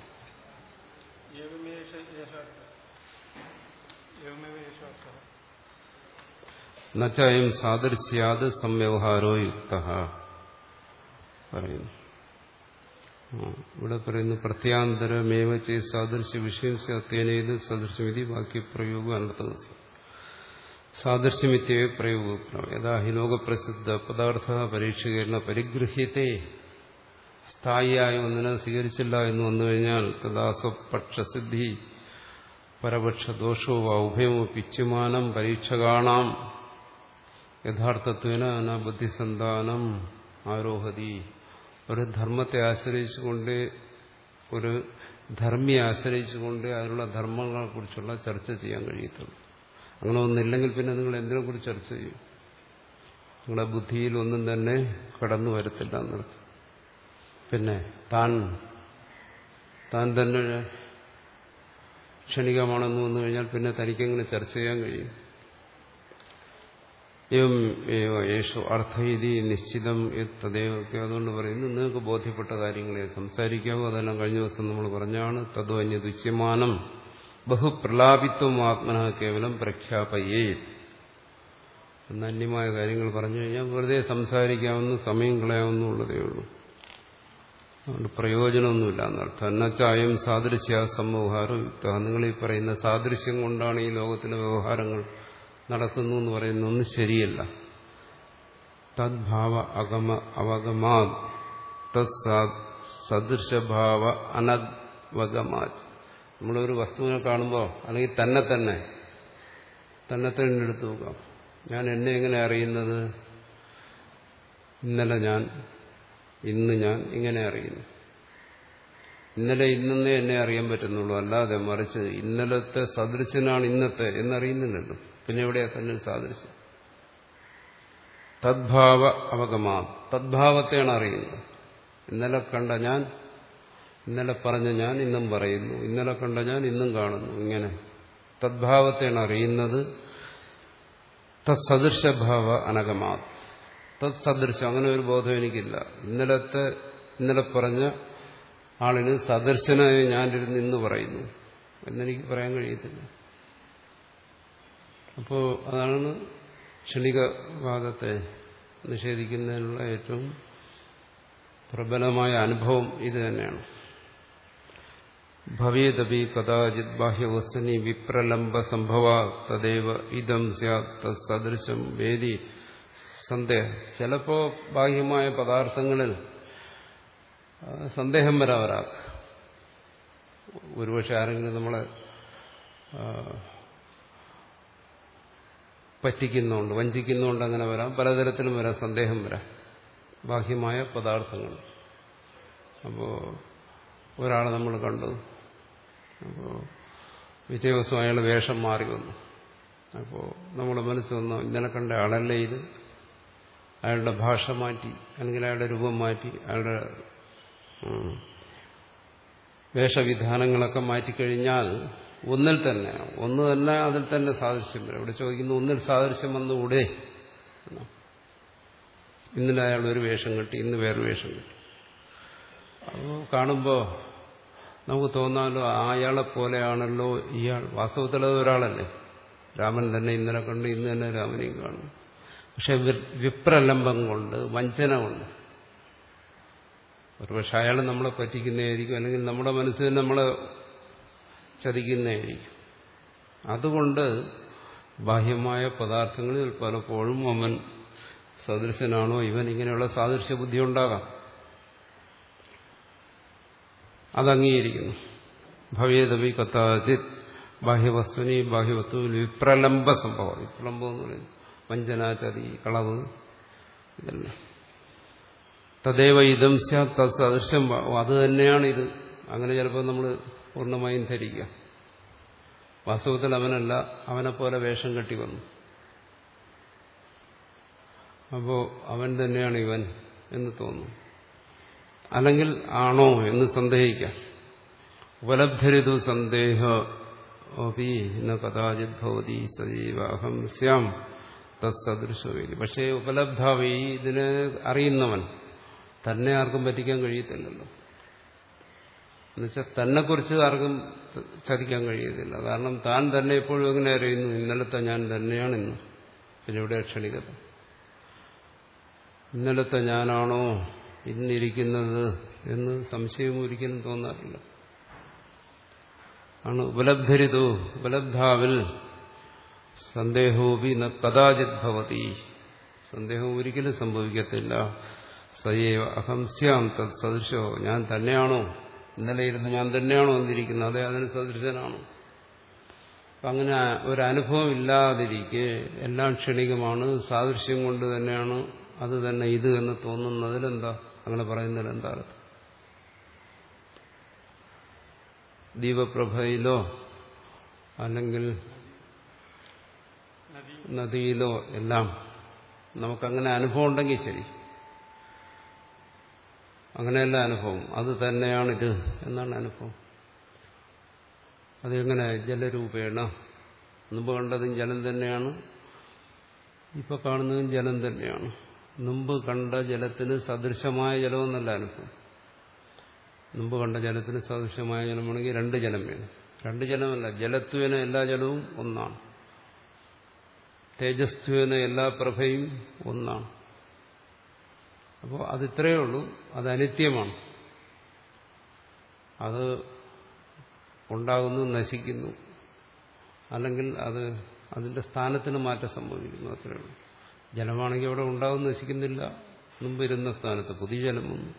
നയം സാദൃശ്യാത് സംവ്യവഹാരോ യുക്ത. പറയുന്നു. ഇവിടെ പറയുന്നു പ്രത്യാന്തരമേവ ചേ സാദൃശ്യ വിഷയം സ്യാത്തേനേത് സദൃശ്യമിതി വാക്യപ്രയോഗം അനർത്ഥ സാദൃശ്യമിത്യേ പ്രയോഗം യഥാ ഹി ലോകപ്രസിദ്ധ പദാർത്ഥ പരീക്ഷകരണ പരിഗൃഹ്യത്തെ സ്ഥായിയായ ഒന്നിനെ സ്വീകരിച്ചില്ല എന്ന് വന്നു കഴിഞ്ഞാൽ തഥാ സ്വപക്ഷസിദ്ധി പരപക്ഷ ദോഷോ വാ ഉഭയമോ പിച്യമാനം പരീക്ഷകാണാം യഥാർത്ഥത്വേന അനബുദ്ധിസന്ധാനം ആരോഹതി. ഒരു ധർമ്മത്തെ ആശ്രയിച്ചുകൊണ്ട് ഒരു ധർമ്മിയെ ആശ്രയിച്ചുകൊണ്ട് അതിനുള്ള ധർമ്മങ്ങളെ കുറിച്ചുള്ള ചർച്ച ചെയ്യാൻ കഴിയത്തുള്ളൂ. അങ്ങനെ ഒന്നില്ലെങ്കിൽ പിന്നെ നിങ്ങൾ എന്തിനെ കുറിച്ച് ചർച്ച ചെയ്യും? നിങ്ങളുടെ ബുദ്ധിയിൽ ഒന്നും തന്നെ കടന്നു വരത്തില്ല എന്നർത്ഥം. പിന്നെ താൻ താൻ തന്നെ ക്ഷണികമാണെന്ന് വന്നു കഴിഞ്ഞാൽ പിന്നെ തനിക്കെങ്ങനെ ചർച്ച ചെയ്യാൻ കഴിയും? ഏവം യേശു അർത്ഥയിതി നിശ്ചിതം തദ്ദേവൊക്കെ. അതുകൊണ്ട് പറയുന്നു നിങ്ങൾക്ക് ബോധ്യപ്പെട്ട കാര്യങ്ങളെ സംസാരിക്കാവൂ. അതെല്ലാം കഴിഞ്ഞ ദിവസം നമ്മൾ പറഞ്ഞാണ്. തദ്വ അന്യദുച്യമാനം ബഹുപ്രലാപിത്വം ആത്മന കേവലം പ്രഖ്യാപയേ. എന്ന അന്യമായ കാര്യങ്ങൾ പറഞ്ഞു കഴിഞ്ഞാൽ വെറുതെ സംസാരിക്കാവുന്ന സമയം കളയാവുന്നുള്ളതേ ഉള്ളൂ. അതുകൊണ്ട് പ്രയോജനമൊന്നുമില്ല എന്നർത്ഥം. എന്നുവെച്ചായും സാദൃശ്യ സമൂഹാരം യുക്ത. നിങ്ങൾ ഈ പറയുന്ന സാദൃശ്യം കൊണ്ടാണ് ഈ ലോകത്തിലെ വ്യവഹാരങ്ങൾ നടക്കുന്നു എന്ന് പറയുന്നൊന്നും ശരിയല്ല. തദ്ഭാവ അഗമ അവഗമാ സദൃശഭാവ അനവഗമാത്. നമ്മളൊരു വസ്തുവിനെ കാണുമ്പോൾ അല്ലെങ്കിൽ തന്നെ തന്നെ തന്നെ തന്നെ എടുത്തു നോക്കാം. ഞാൻ എന്നെ എങ്ങനെ അറിയുന്നത്? ഇന്നലെ ഞാൻ, ഇന്ന് ഞാൻ, ഇങ്ങനെ അറിയുന്നു. ഇന്നലെ ഇന്നേ എന്നെ അറിയാൻ പറ്റുന്നുള്ളൂ. അല്ലാതെ മറിച്ച് ഇന്നലത്തെ സദൃശനാണ് ഇന്നത്തെ എന്നറിയുന്നില്ലല്ലോ. പിന്നെ എവിടെയാ തന്നെ സാദൃശ്യം? തദ്ഭാവ അവഗമാ. തദ്ഭാവത്തെയാണ് അറിയുന്നത്. ഇന്നലെ കണ്ട ഞാൻ, ഇന്നലെ പറഞ്ഞ ഞാൻ ഇന്നും പറയുന്നു. ഇന്നലെ കണ്ട ഞാൻ ഇന്നും കാണുന്നു. ഇങ്ങനെ തദ്ഭാവത്തെയാണ് അറിയുന്നത്. തത്സദൃശഭാവ അനഗമാ. തത്സദൃശം, അങ്ങനെ ഒരു ബോധം എനിക്കില്ല. ഇന്നലത്തെ ഇന്നലെ പറഞ്ഞ ആളിന് സദൃശനായി ഞാനിരുന്ന് ഇന്ന് പറയുന്നു എന്നെനിക്ക് പറയാൻ കഴിയത്തില്ല. അപ്പോൾ അതാണ് ക്ഷണികവാദത്തെ നിഷേധിക്കുന്നതിനുള്ള ഏറ്റവും പ്രബലമായ അനുഭവം ഇത് തന്നെയാണ്. ഭവേദപി കഥാചിത് ബാഹ്യവസ്തുനി വിപ്രലംബ സംഭവ തദേവ ഇദം സ്യാത് തത്സദൃശം വേദി സന്ദേഹം. ചിലപ്പോൾ ബാഹ്യമായ പദാർത്ഥങ്ങളിൽ സന്ദേഹം വരാം ഒരാൾക്ക്. ഒരുപക്ഷെ ആരെങ്കിലും നമ്മളെ പറ്റിക്കുന്നുണ്ട്, വഞ്ചിക്കുന്നുണ്ട്, അങ്ങനെ വരാം. പലതരത്തിലും വരാം, സന്ദേഹം വരാം ബാഹ്യമായ പദാർത്ഥങ്ങൾ. അപ്പോൾ ഒരാളെ നമ്മൾ കണ്ടു. അപ്പോൾ പിറ്റേ ദിവസം അയാൾ വേഷം മാറി വന്നു. അപ്പോൾ നമ്മുടെ മനസ്സ് വന്നു, ഇന്നലെ കണ്ട ആളല്ലേ ഇത്. അയാളുടെ ഭാഷ മാറ്റി, അല്ലെങ്കിൽ അയാളുടെ രൂപം മാറ്റി, അയാളുടെ വേഷവിധാനങ്ങളൊക്കെ മാറ്റിക്കഴിഞ്ഞാൽ ഒന്നിൽ തന്നെ ഒന്ന് തന്നെ അതിൽ തന്നെ സാദൃശ്യം വരും. ഇവിടെ ചോദിക്കുന്നു, ഒന്നിൽ സാദൃശ്യം വന്നുകൂടെ? ഇന്നലെ അയാൾ ഒരു വേഷം കെട്ടി, ഇന്ന് വേറെ വേഷം കെട്ടി. അപ്പോൾ കാണുമ്പോൾ നമുക്ക് തോന്നാമല്ലോ അയാളെ പോലെയാണല്ലോ ഇയാൾ. വാസ്തവത്തിൽ അത് ഒരാളല്ലേ. രാമൻ തന്നെ ഇന്നലെ കണ്ട് ഇന്ന് തന്നെ രാമനെയും കാണും. പക്ഷെ വിപ്രലംബം കൊണ്ട്, വഞ്ചന കൊണ്ട്, ഒരുപക്ഷെ അയാൾ നമ്മളെ പറ്റിക്കുന്നതായിരിക്കും, അല്ലെങ്കിൽ നമ്മുടെ മനസ്സിൽ നമ്മളെ ചതിക്കുന്നതായിരിക്കും. അതുകൊണ്ട് ബാഹ്യമായ പദാർത്ഥങ്ങളിൽ പലപ്പോഴും അവൻ സദൃശനാണോ, ഇവൻ ഇങ്ങനെയുള്ള സാദൃശ്യ ബുദ്ധി ഉണ്ടാകാം. അതംഗീകരിക്കുന്നു. ഭവേദവി കഥാചിത് ബാഹ്യവസ്തുനി ബാഹ്യവസ്തുവിൽ വിപ്രലംബ സംഭവം. വിപ്രലംബം എന്ന് പറയുന്നത് വഞ്ചന, ചതി, കളവ്, ഇതല്ല. തദേവ ഇതം സ്യാത് തത്സദൃശം. അത് തന്നെയാണ് ഇത്. അങ്ങനെ ചിലപ്പോൾ നമ്മൾ പൂർണ്ണമായും ധരിക്കുക. വാസ്തവത്തിൽ അവനല്ല, അവനെപ്പോലെ വേഷം കെട്ടി വന്നു. അപ്പോൾ അവൻ തന്നെയാണ് ഇവൻ എന്ന് തോന്നും. അല്ലെങ്കിൽ ആണോ എന്ന് സന്ദേഹിക്കാം. ഉപലബ്ധരിതു സന്ദേഹ ഓപി ന കഥാചിത് ഭവതി സജീവാഹം സ്യാം തത്സദൃശോതി. പക്ഷേ ഉപലബ്ധാവി, ഇതിനെ അറിയുന്നവൻ, തന്നെ ആർക്കും പറ്റിക്കാൻ കഴിയത്തില്ലല്ലോ. എന്നുവെച്ചാൽ തന്നെക്കുറിച്ച് ആർക്കും ചതിക്കാൻ കഴിയത്തില്ല. കാരണം താൻ തന്നെ എപ്പോഴും എങ്ങനെ അറിയുന്നു? ഇന്നലത്തെ ഞാൻ തന്നെയാണ് ഇന്ന്. പിന്നെ ഇവിടെ ക്ഷണികത. ഇന്നലത്തെ ഞാനാണോ ഇന്നിരിക്കുന്നത് എന്ന് സംശയം ഒരിക്കലും തോന്നാറില്ല. ആണ് ഉപലബ്ധരിതോ ഉപലബ്ധാവിൽ സന്ദേഹോപി ന കഥാചിത് ഭവതി. സന്ദേഹം ഒരിക്കലും സംഭവിക്കത്തില്ല. സയേവ അഹം സ്യാം തത് സദൃശോ. ഞാൻ തന്നെയാണോ ഇന്നലെ ഇരുന്ന് ഞാൻ തന്നെയാണോ എന്നിരിക്കുന്നത്? അതെ, അതിന് സദൃശനാണോ? അങ്ങനെ ഒരനുഭവം ഇല്ലാതിരിക്കെ എല്ലാം ക്ഷണികമാണ്, സാദൃശ്യം കൊണ്ട് തന്നെയാണ് അത് തന്നെ ഇത് എന്ന് തോന്നുന്നതിലെന്താ, അങ്ങനെ പറയുന്നതിൽ എന്താ അർത്ഥം? ദീപപ്രഭയിലോ അല്ലെങ്കിൽ നദിയിലോ എല്ലാം നമുക്കങ്ങനെ അനുഭവം ഉണ്ടെങ്കിൽ ശരി, അങ്ങനെയല്ല അനുഭവം, അത് തന്നെയാണിത് എന്നാണ് അനുഭവം. അതെങ്ങനെ? ജലരൂപേണ. മുമ്പ് കണ്ടതും ജലം തന്നെയാണ്, ഇപ്പൊ കാണുന്നതും ജലം തന്നെയാണ്. മുമ്പ് കണ്ട ജലത്തിന് സദൃശമായ ജലമെന്നല്ല അനുഭവം. മുമ്പ് കണ്ട ജലത്തിന് സദൃശമായ ജലമാണെങ്കിൽ രണ്ട് ജലം വേണം. രണ്ട് ജലമല്ല, ജലത്വേന എല്ലാ ജലവും ഒന്നാണ്, തേജസ്ത്വേന എല്ലാ പ്രഭയും ഒന്നാണ്. അപ്പോൾ അതിത്രയേ ഉള്ളൂ, അത് അനിത്യമാണ്. അത് ഉണ്ടാകുന്നു, നശിക്കുന്നു, അല്ലെങ്കിൽ അത് അതിന്റെ സ്ഥാനത്തിന് മാറ്റം സംഭവിക്കുന്നു, അത്രയേ ഉള്ളൂ. ജലമാണെങ്കിൽ അവിടെ ഉണ്ടാകും, നശിക്കുന്നില്ല. മുമ്പ് ഇരുന്ന സ്ഥാനത്ത് പുതിയ ജലം വന്നു,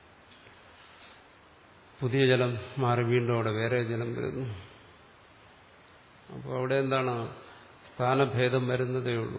പുതിയ ജലം മാറി വീണ്ടും അവിടെ വേറെ ജലം വരുന്നു. അപ്പോൾ അവിടെ എന്താണ്? സ്ഥാനഭേദം വരുന്നതേ ഉള്ളൂ.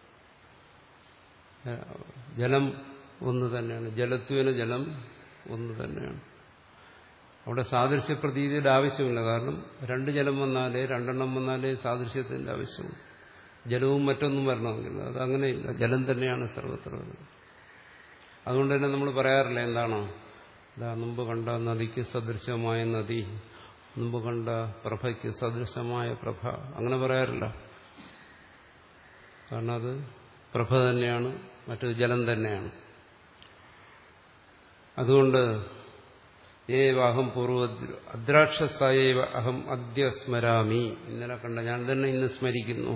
ജലം ഒന്ന് തന്നെയാണ്, ജലത്വേന ജലം ഒന്ന് തന്നെയാണ്. അവിടെ സാദൃശ്യ പ്രതീതിയുടെ ആവശ്യമില്ല. കാരണം രണ്ട് ജലം വന്നാലേ, രണ്ടെണ്ണം വന്നാലേ സാദൃശ്യത്തിന്റെ ആവശ്യമുള്ളൂ. ജലവും മറ്റൊന്നും വരണമെങ്കിൽ അത് അങ്ങനെയില്ല, ജലം തന്നെയാണ് സർവത്ര. അതുകൊണ്ട് തന്നെ നമ്മൾ പറയാറില്ല എന്താണോ, ഇതാ മുമ്പ് കണ്ട നദിക്ക് സദൃശമായ നദി, മുമ്പ് കണ്ട പ്രഭയ്ക്ക് സദൃശമായ പ്രഭ, അങ്ങനെ പറയാറില്ല. കാരണം അത് പ്രഭ തന്നെയാണ്, മറ്റൊരു ജലം തന്നെയാണ്. അതുകൊണ്ട് ഏവാഹം പൂർവ അദ്രാക്ഷസായേവ അഹം അദ്യ സ്മരാമി. ഇന്നലെ കണ്ട ഞാൻ തന്നെ ഇന്ന് സ്മരിക്കുന്നു.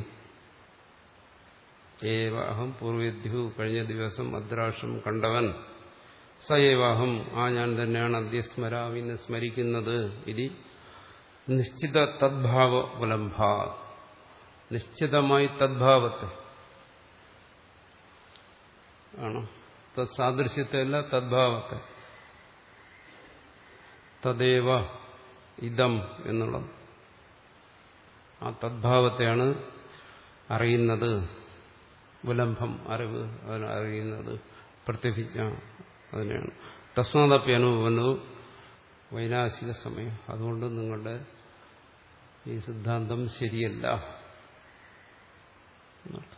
ഏവ അഹം പൂർവേദ്യു, കഴിഞ്ഞ ദിവസം അദ്രാക്ഷം കണ്ടവൻ, സയേവാഹം ആ ഞാൻ തന്നെയാണ് അദ്യ സ്മരാമി എന്ന് സ്മരിക്കുന്നത്. ഇതി നിശ്ചിത തദ്ഭാവ ഉപലംഭ. നിശ്ചിതമായി തദ്ഭാവത്തെ ആണോ, തത്സാദൃശ്യത്തെ അല്ല, തദ്ഭാവത്തെ. തദേവ ഇതം എന്നുള്ളത് ആ തദ്ഭാവത്തെയാണ് അറിയുന്നത്. വിലംഭം, അറിവ്, അതിനെ അറിയുന്നത്. പ്രത്യഭിജ്ഞ അതിനെയാണ്. തസ്മാദപ്പി അനുഭവനു വൈനാശിക സമയം. അതുകൊണ്ട് നിങ്ങളുടെ ഈ സിദ്ധാന്തം ശരിയല്ല എന്നർത്ഥം.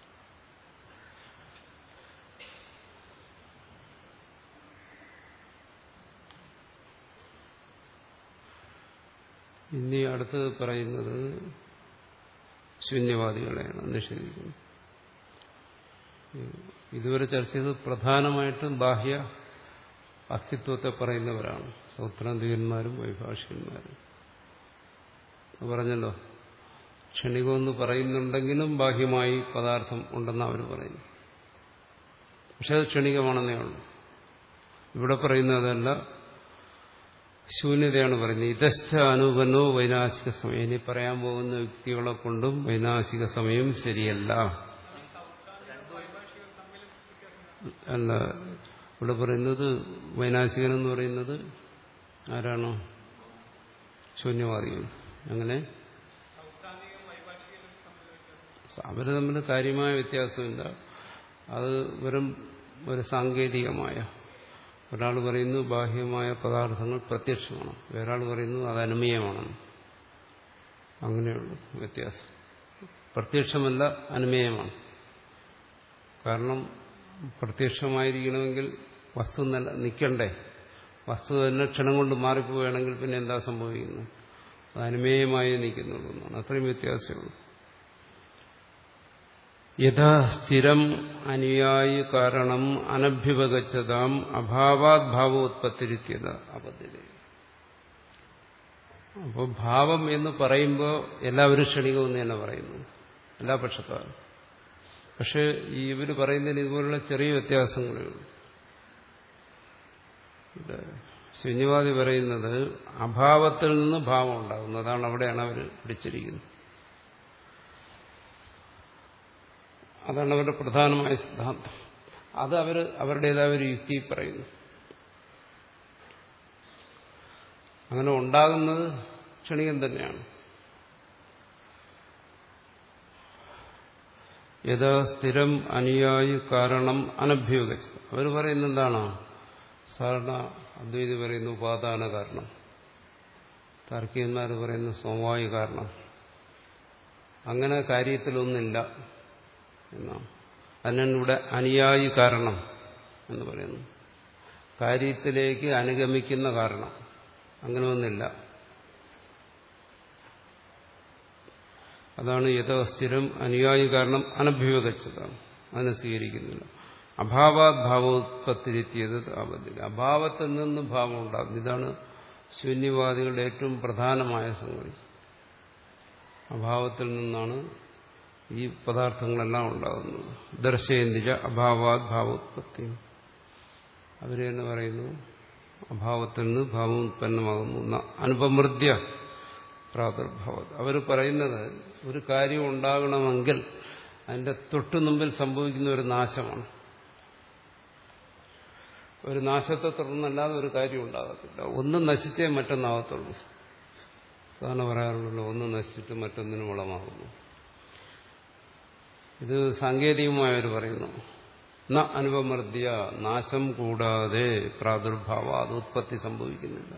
ഇനി അടുത്ത് പറയുന്നത് ശൂന്യവാദികളെയാണ് നിഷേധിക്കുന്നത്. ഇതുവരെ ചർച്ച ചെയ്തത് പ്രധാനമായിട്ടും ബാഹ്യ അസ്തിത്വത്തെ പറയുന്നവരാണ്, സൗത്രാന്തികന്മാരും വൈഭാഷികന്മാരും. പറഞ്ഞല്ലോ, ക്ഷണികമെന്ന് പറയുന്നുണ്ടെങ്കിലും ബാഹ്യമായി പദാർത്ഥം ഉണ്ടെന്ന് അവർ പറയുന്നു. പക്ഷെ അത് ക്ഷണികമാണെന്നേ ഉള്ളൂ. ഇവിടെ പറയുന്നതല്ല, ശൂന്യതയാണ് പറയുന്നത്. ഇതശ്ച അനുപന്നോ വൈനാശിക സമയം. ഇനി പറയാൻ പോകുന്ന വ്യക്തികളെ കൊണ്ടും വൈനാശിക സമയം ശരിയല്ല. അല്ല, ഇവിടെ പറയുന്നത് വൈനാശികനെന്ന് പറയുന്നത് ആരാണോ? ശൂന്യവാദികൾ. അങ്ങനെ അവർ തമ്മിൽ കാര്യമായ വ്യത്യാസമില്ല. അത് വെറും ഒരു സാങ്കേതികമായ, ഒരാൾ പറയുന്നു ബാഹ്യമായ പദാർത്ഥങ്ങൾ പ്രത്യക്ഷമാണ്, വേറൊരാൾ പറയുന്നു അത് അനുമേയമാണെന്ന്. അങ്ങനെയുള്ള വ്യത്യാസം. പ്രത്യക്ഷമല്ല, അനുമേയമാണ്. കാരണം പ്രത്യക്ഷമായിരിക്കണമെങ്കിൽ വസ്തു നിൽക്കണ്ടേ? വസ്തു തന്നെ ക്ഷണം കൊണ്ട് മാറിപ്പോവുകയാണെങ്കിൽ പിന്നെ എന്താ സംഭവിക്കുന്നത്? അത് അനുമേയമായി നിൽക്കുന്നുള്ളൂ എന്നാണ്. അത്രയും വ്യത്യാസമുള്ളൂ. യഥാ സ്ഥിരം അനുയായി കാരണം അനഭ്യുപഗച്ഛതാം അഭാവാത് ഭാവോത്പത്തിരിത്യത അപദ്ധ്യത. അപ്പോൾ ഭാവം എന്ന് പറയുമ്പോൾ എല്ലാവരും ക്ഷണികമെന്ന് തന്നെ പറയുന്നു, എല്ലാ പക്ഷക്കാരും. പക്ഷെ ഇവർ പറയുന്നതിന് ഇതുപോലുള്ള ചെറിയ വ്യത്യാസങ്ങളേ ഉള്ളൂ. ഇവിടെ ശൂന്യവാദി പറയുന്നത് അഭാവത്തിൽ നിന്ന് ഭാവം ഉണ്ടാകുന്നു. അതാണ് അവിടെയാണ് അവർ പിടിച്ചിരിക്കുന്നത്. അതാണ് അവരുടെ പ്രധാനമായ സിദ്ധാന്തം. അത് അവർ അവരുടേതായ ഒരു യുക്തി പറയുന്നു. അങ്ങനെ ഉണ്ടാകുന്നത് ക്ഷണികം തന്നെയാണ്. യഥാ സ്ഥിരം അനുയായി കാരണം അനഭ്യൂഗച്ഛ. അവർ പറയുന്നത് എന്താണ്? സാധാരണ അദ്വൈതി പറയുന്നു ഉപാദാന കാരണം, താർക്കികന്മാർ പറയുന്നു സമവായി കാരണം. അങ്ങനെ കാര്യത്തിലൊന്നില്ല എന്നാണ്. അതിനാണ് ഇവിടെ അനുയായി കാരണം എന്ന് പറയുന്നു. കാര്യത്തിലേക്ക് അനുഗമിക്കുന്ന കാരണം, അങ്ങനെ ഒന്നില്ല. അതാണ് യഥാ സ്ഥിരം അനുയായി കാരണം അനഭ്യൂഗച്ഛതാണ്. അതിനെ സ്വീകരിക്കുന്നില്ല. അഭാവാത് ഭാവോത്പത്തിരിത്തിയത് ആപത്തില്ല. അഭാവത്തിൽ നിന്ന് ഭാവം ഉണ്ടാകും. ഇതാണ് ശൂന്യവാദികളുടെ ഏറ്റവും പ്രധാനമായ സംഗതി. അഭാവത്തിൽ നിന്നാണ് ഈ പദാർത്ഥങ്ങളെല്ലാം ഉണ്ടാകുന്നത്. ദർശയന്തിജ അഭാവാത് ഭാവോത്പത്തി. അവർ തന്നെ പറയുന്നു അഭാവത്തിൽ നിന്ന് ഭാവം ഉത്പന്നമാകുന്നു. അനുപമൃദ്യ പ്രാദുർഭാവം. അവർ പറയുന്നത് ഒരു കാര്യം ഉണ്ടാകണമെങ്കിൽ അതിന്റെ തൊട്ടു മുമ്പിൽ സംഭവിക്കുന്ന ഒരു നാശമാണ്. ഒരു നാശത്തെ തുടർന്നല്ലാതെ ഒരു കാര്യം ഉണ്ടാകത്തില്ല. ഒന്ന് നശിച്ചേ മറ്റൊന്നാകത്തുള്ളൂ. സാധാരണ പറയാറുണ്ടല്ലോ, ഒന്ന് നശിച്ചിട്ട് മറ്റൊന്നിനും വളമാകുന്നു. ഇത് സാങ്കേതികമായവർ പറയുന്നു. ന അനുപമർദ്യ, നാശം കൂടാതെ പ്രാദുർഭാവ, അത് ഉത്പത്തി സംഭവിക്കുന്നില്ല.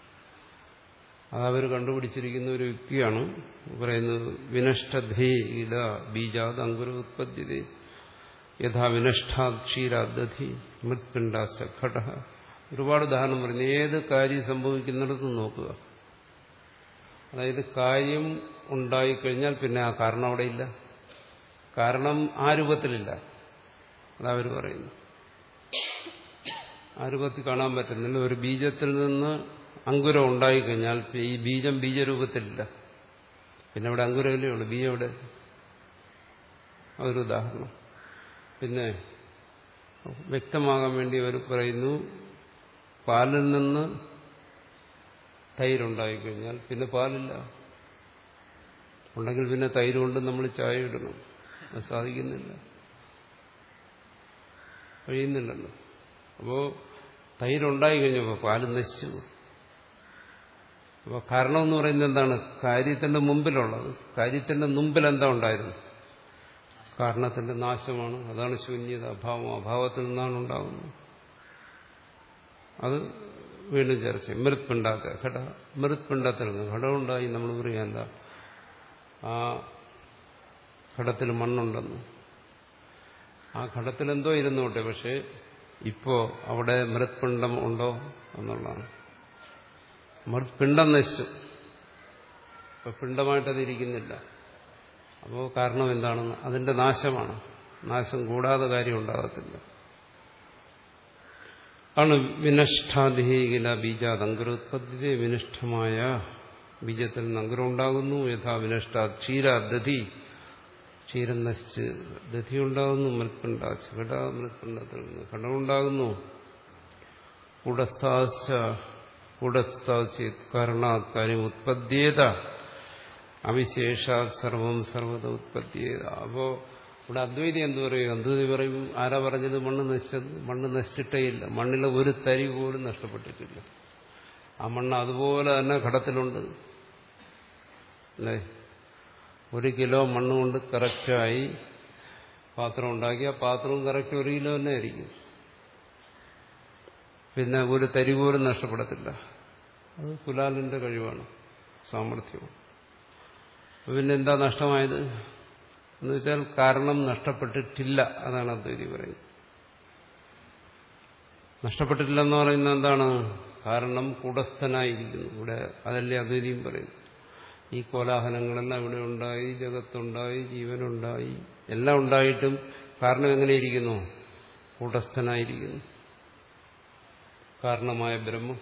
അതവർ കണ്ടുപിടിച്ചിരിക്കുന്ന ഒരു യുക്തിയാണ്. പറയുന്നത് വിനഷ്ടധീല ബീജാത് അങ്കുര ഉത്പദ്യതേ യഥാ വിനഷ്ടാത് ക്ഷീരാദധി മൃത്പിണ്ഡാശ ഘട. ഒരുപാട് ഉദാഹരണം പറയുന്നു. ഏത് കാര്യം സംഭവിക്കുന്നിടത്തും നോക്കുക. അതായത് കാര്യം ഉണ്ടായിക്കഴിഞ്ഞാൽ പിന്നെ ആ കാരണം അവിടെ ഇല്ല. കാരണം ആ രൂപത്തിലില്ല. അതവർ പറയുന്നു. ആ രൂപത്തിൽ കാണാൻ പറ്റുന്നില്ല. ഒരു ബീജത്തിൽ നിന്ന് അങ്കുരം ഉണ്ടായിക്കഴിഞ്ഞാൽ ഈ ബീജം ബീജരൂപത്തിലില്ല. പിന്നെ അവിടെ അങ്കുരമല്ലേ ഉള്ളൂ, ബീജം എവിടെ? അതൊരു ഉദാഹരണം. പിന്നെ വ്യക്തമാകാൻ വേണ്ടി അവർ പറയുന്നു, പാലിൽ നിന്ന് തൈരുണ്ടായിക്കഴിഞ്ഞാൽ പിന്നെ പാലില്ല. ഉണ്ടെങ്കിൽ പിന്നെ തൈര് കൊണ്ട് നമ്മൾ ചായ ഇടണം. അത് സാധിക്കുന്നില്ല, കഴിയുന്നില്ലല്ലോ. അപ്പോ തൈരുണ്ടായി കഴിഞ്ഞപ്പോൾ പാല് നശിച്ചു. അപ്പോൾ കാരണമെന്ന് പറയുന്നത് എന്താണ്? കാര്യത്തിന്റെ മുമ്പിലുള്ളത്. കാര്യത്തിന്റെ മുമ്പിൽ എന്താ ഉണ്ടായിരുന്നു? കാരണത്തിന്റെ നാശമാണ്. അതാണ് ശൂന്യത, അഭാവം. അഭാവത്തിൽ നിന്നാണ് ഉണ്ടാകുന്നത്. അത് വീണ്ടും ചർച്ച ചെയ്യും. മൃത്പിണ്ടാക്ക ഘട. മൃത്പിണ്ടത്തിൽ നിന്ന് ഘടമുണ്ടായി. നമ്മൾ പറയാൻ എന്താ? ആ ഘടത്തിൽ മണ്ണുണ്ടെന്ന്. ആ ഘടത്തിലെന്തോ ഇരുന്നോട്ടെ, പക്ഷെ ഇപ്പോ അവിടെ മൃത്പിണ്ഡം ഉണ്ടോ എന്നുള്ളതാണ്. മൃത്പിണ്ഡം നശിച്ചു. ഇപ്പൊ പിണ്ഡമായിട്ടത് ഇരിക്കുന്നില്ല. അപ്പോൾ കാരണം എന്താണെന്ന്? അതിന്റെ നാശമാണ്. നാശം കൂടാതെ കാര്യം ഉണ്ടാകത്തില്ല. ആണ് വിനഷ്ടാധികില ബീജാത് അങ്കുരോത്പത്തി. വിനിഷ്ഠമായ ബീജത്തിൽ നിന്ന് അങ്കുരം ഉണ്ടാകുന്നു. യഥാ വിനഷ്ടാ ക്ഷീരാദധി. ക്ഷീരം നശിച്ച് ദധി ഉണ്ടാകുന്നു. മൃത്പിണ്ഡാച്ച് ഘട. മൃത്പിണ്ഡത്തിൽ നിന്ന് ഘടമുണ്ടാകുന്നു. കൂടസ്ഥാശ്ച കൂടസ്ഥാചേത് കാരണാത് കാര്യം ഉത്പദ്യേത അവിശേഷാത് സർവം സർവത ഉത്പദ്യേത. അപ്പോ ഇവിടെ അദ്വൈതി എന്ത് പറയും? അദ്വൈതി പറയും, ആരാ പറഞ്ഞത് മണ്ണ് നശിച്ചത്? മണ്ണ് നശിച്ചിട്ടേ ഇല്ല. മണ്ണിലെ ഒരു തരി പോലും നഷ്ടപ്പെട്ടിട്ടില്ല. ആ മണ്ണ് അതുപോലെ തന്നെ ഘടത്തിലുണ്ട്. അല്ലേ? ഒരു കിലോ മണ്ണ് കൊണ്ട് കറക്റ്റായി പാത്രം ഉണ്ടാക്കി ആ പാത്രവും കറക്റ്റ് ഒരു കിലോ തന്നെ ആയിരിക്കും. പിന്നെ ഒരു തരി പോലും നഷ്ടപ്പെടത്തില്ല. അത് കുലാലിന്റെ കഴിവാണ്, സാമർഥ്യമാണ്. പിന്നെ എന്താ നഷ്ടമായത് എന്ന് വെച്ചാൽ കാരണം നഷ്ടപ്പെട്ടിട്ടില്ല. അതാണ് അദ്വൈതി പറയുന്നത്. നഷ്ടപ്പെട്ടിട്ടില്ലെന്ന് പറയുന്നത് എന്താണ്? കാരണം കൂടസ്ഥനായിരിക്കുന്നു. ഇവിടെ അതല്ലേ അദ്വൈതിയും പറയുന്നു. ഈ കോലാഹലങ്ങളെല്ലാം ഇവിടെ ഉണ്ടായി, ജഗത്തുണ്ടായി, ജീവനുണ്ടായി, എല്ലാം ഉണ്ടായിട്ടും കാരണം എങ്ങനെയിരിക്കുന്നു? കൂടസ്ഥനായിരിക്കുന്നു. കാരണമായ ബ്രഹ്മം.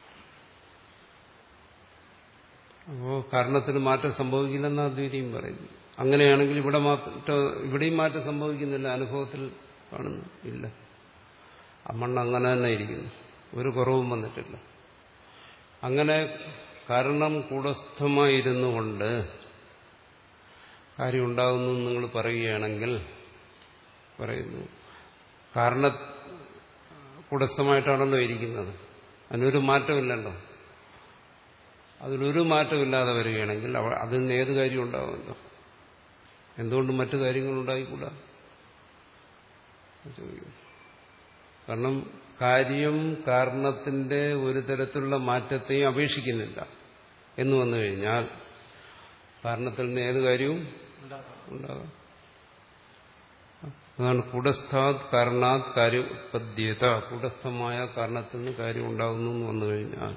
അപ്പോ കാരണത്തിന് മാറ്റം സംഭവിക്കില്ലെന്ന് അദ്വൈതിയും പറയുന്നു. അങ്ങനെയാണെങ്കിൽ ഇവിടെ മാറ്റം ഇവിടെയും മാറ്റം സംഭവിക്കുന്നില്ല. അനുഭവത്തിൽ കാണുന്നു ഇല്ല. ആ മണ്ണ് അങ്ങനെ തന്നെ ഇരിക്കുന്നു. ഒരു കുറവും വന്നിട്ടില്ല. അങ്ങനെ കാരണം കൂടസ്ഥമായിരുന്നു കൊണ്ട് കാര്യം ഉണ്ടാകുന്നു നിങ്ങൾ പറയുകയാണെങ്കിൽ പറയുന്നു കാരണ കൂടസ്ഥമായിട്ടാണല്ലോ ഇരിക്കുന്നത്, അതിനൊരു മാറ്റമില്ലല്ലോ. അതിലൊരു മാറ്റമില്ലാതെ വരികയാണെങ്കിൽ അതിൽ നിന്ന് ഏത് കാര്യം ഉണ്ടാകുമല്ലോ. എന്തുകൊണ്ട് മറ്റു കാര്യങ്ങളുണ്ടായിക്കൂടാ ചോദിക്കുന്നു. കാരണം കാര്യം കാരണത്തിന്റെ ഒരു തരത്തിലുള്ള മാറ്റത്തെയും അപേക്ഷിക്കുന്നില്ല എന്ന് വന്നു കഴിഞ്ഞാൽ കാരണത്തിൽ നിന്ന് ഏത് കാര്യവും ഉണ്ടാകാം. അതാണ് കൂടസ്ഥാത് കാരണാത് കാര്യം ഉത്പദ്ധ്യത. കൂടസ്ഥമായ കാരണത്തിൽ നിന്ന് കാര്യം ഉണ്ടാകുന്നു എന്ന് വന്നു കഴിഞ്ഞാൽ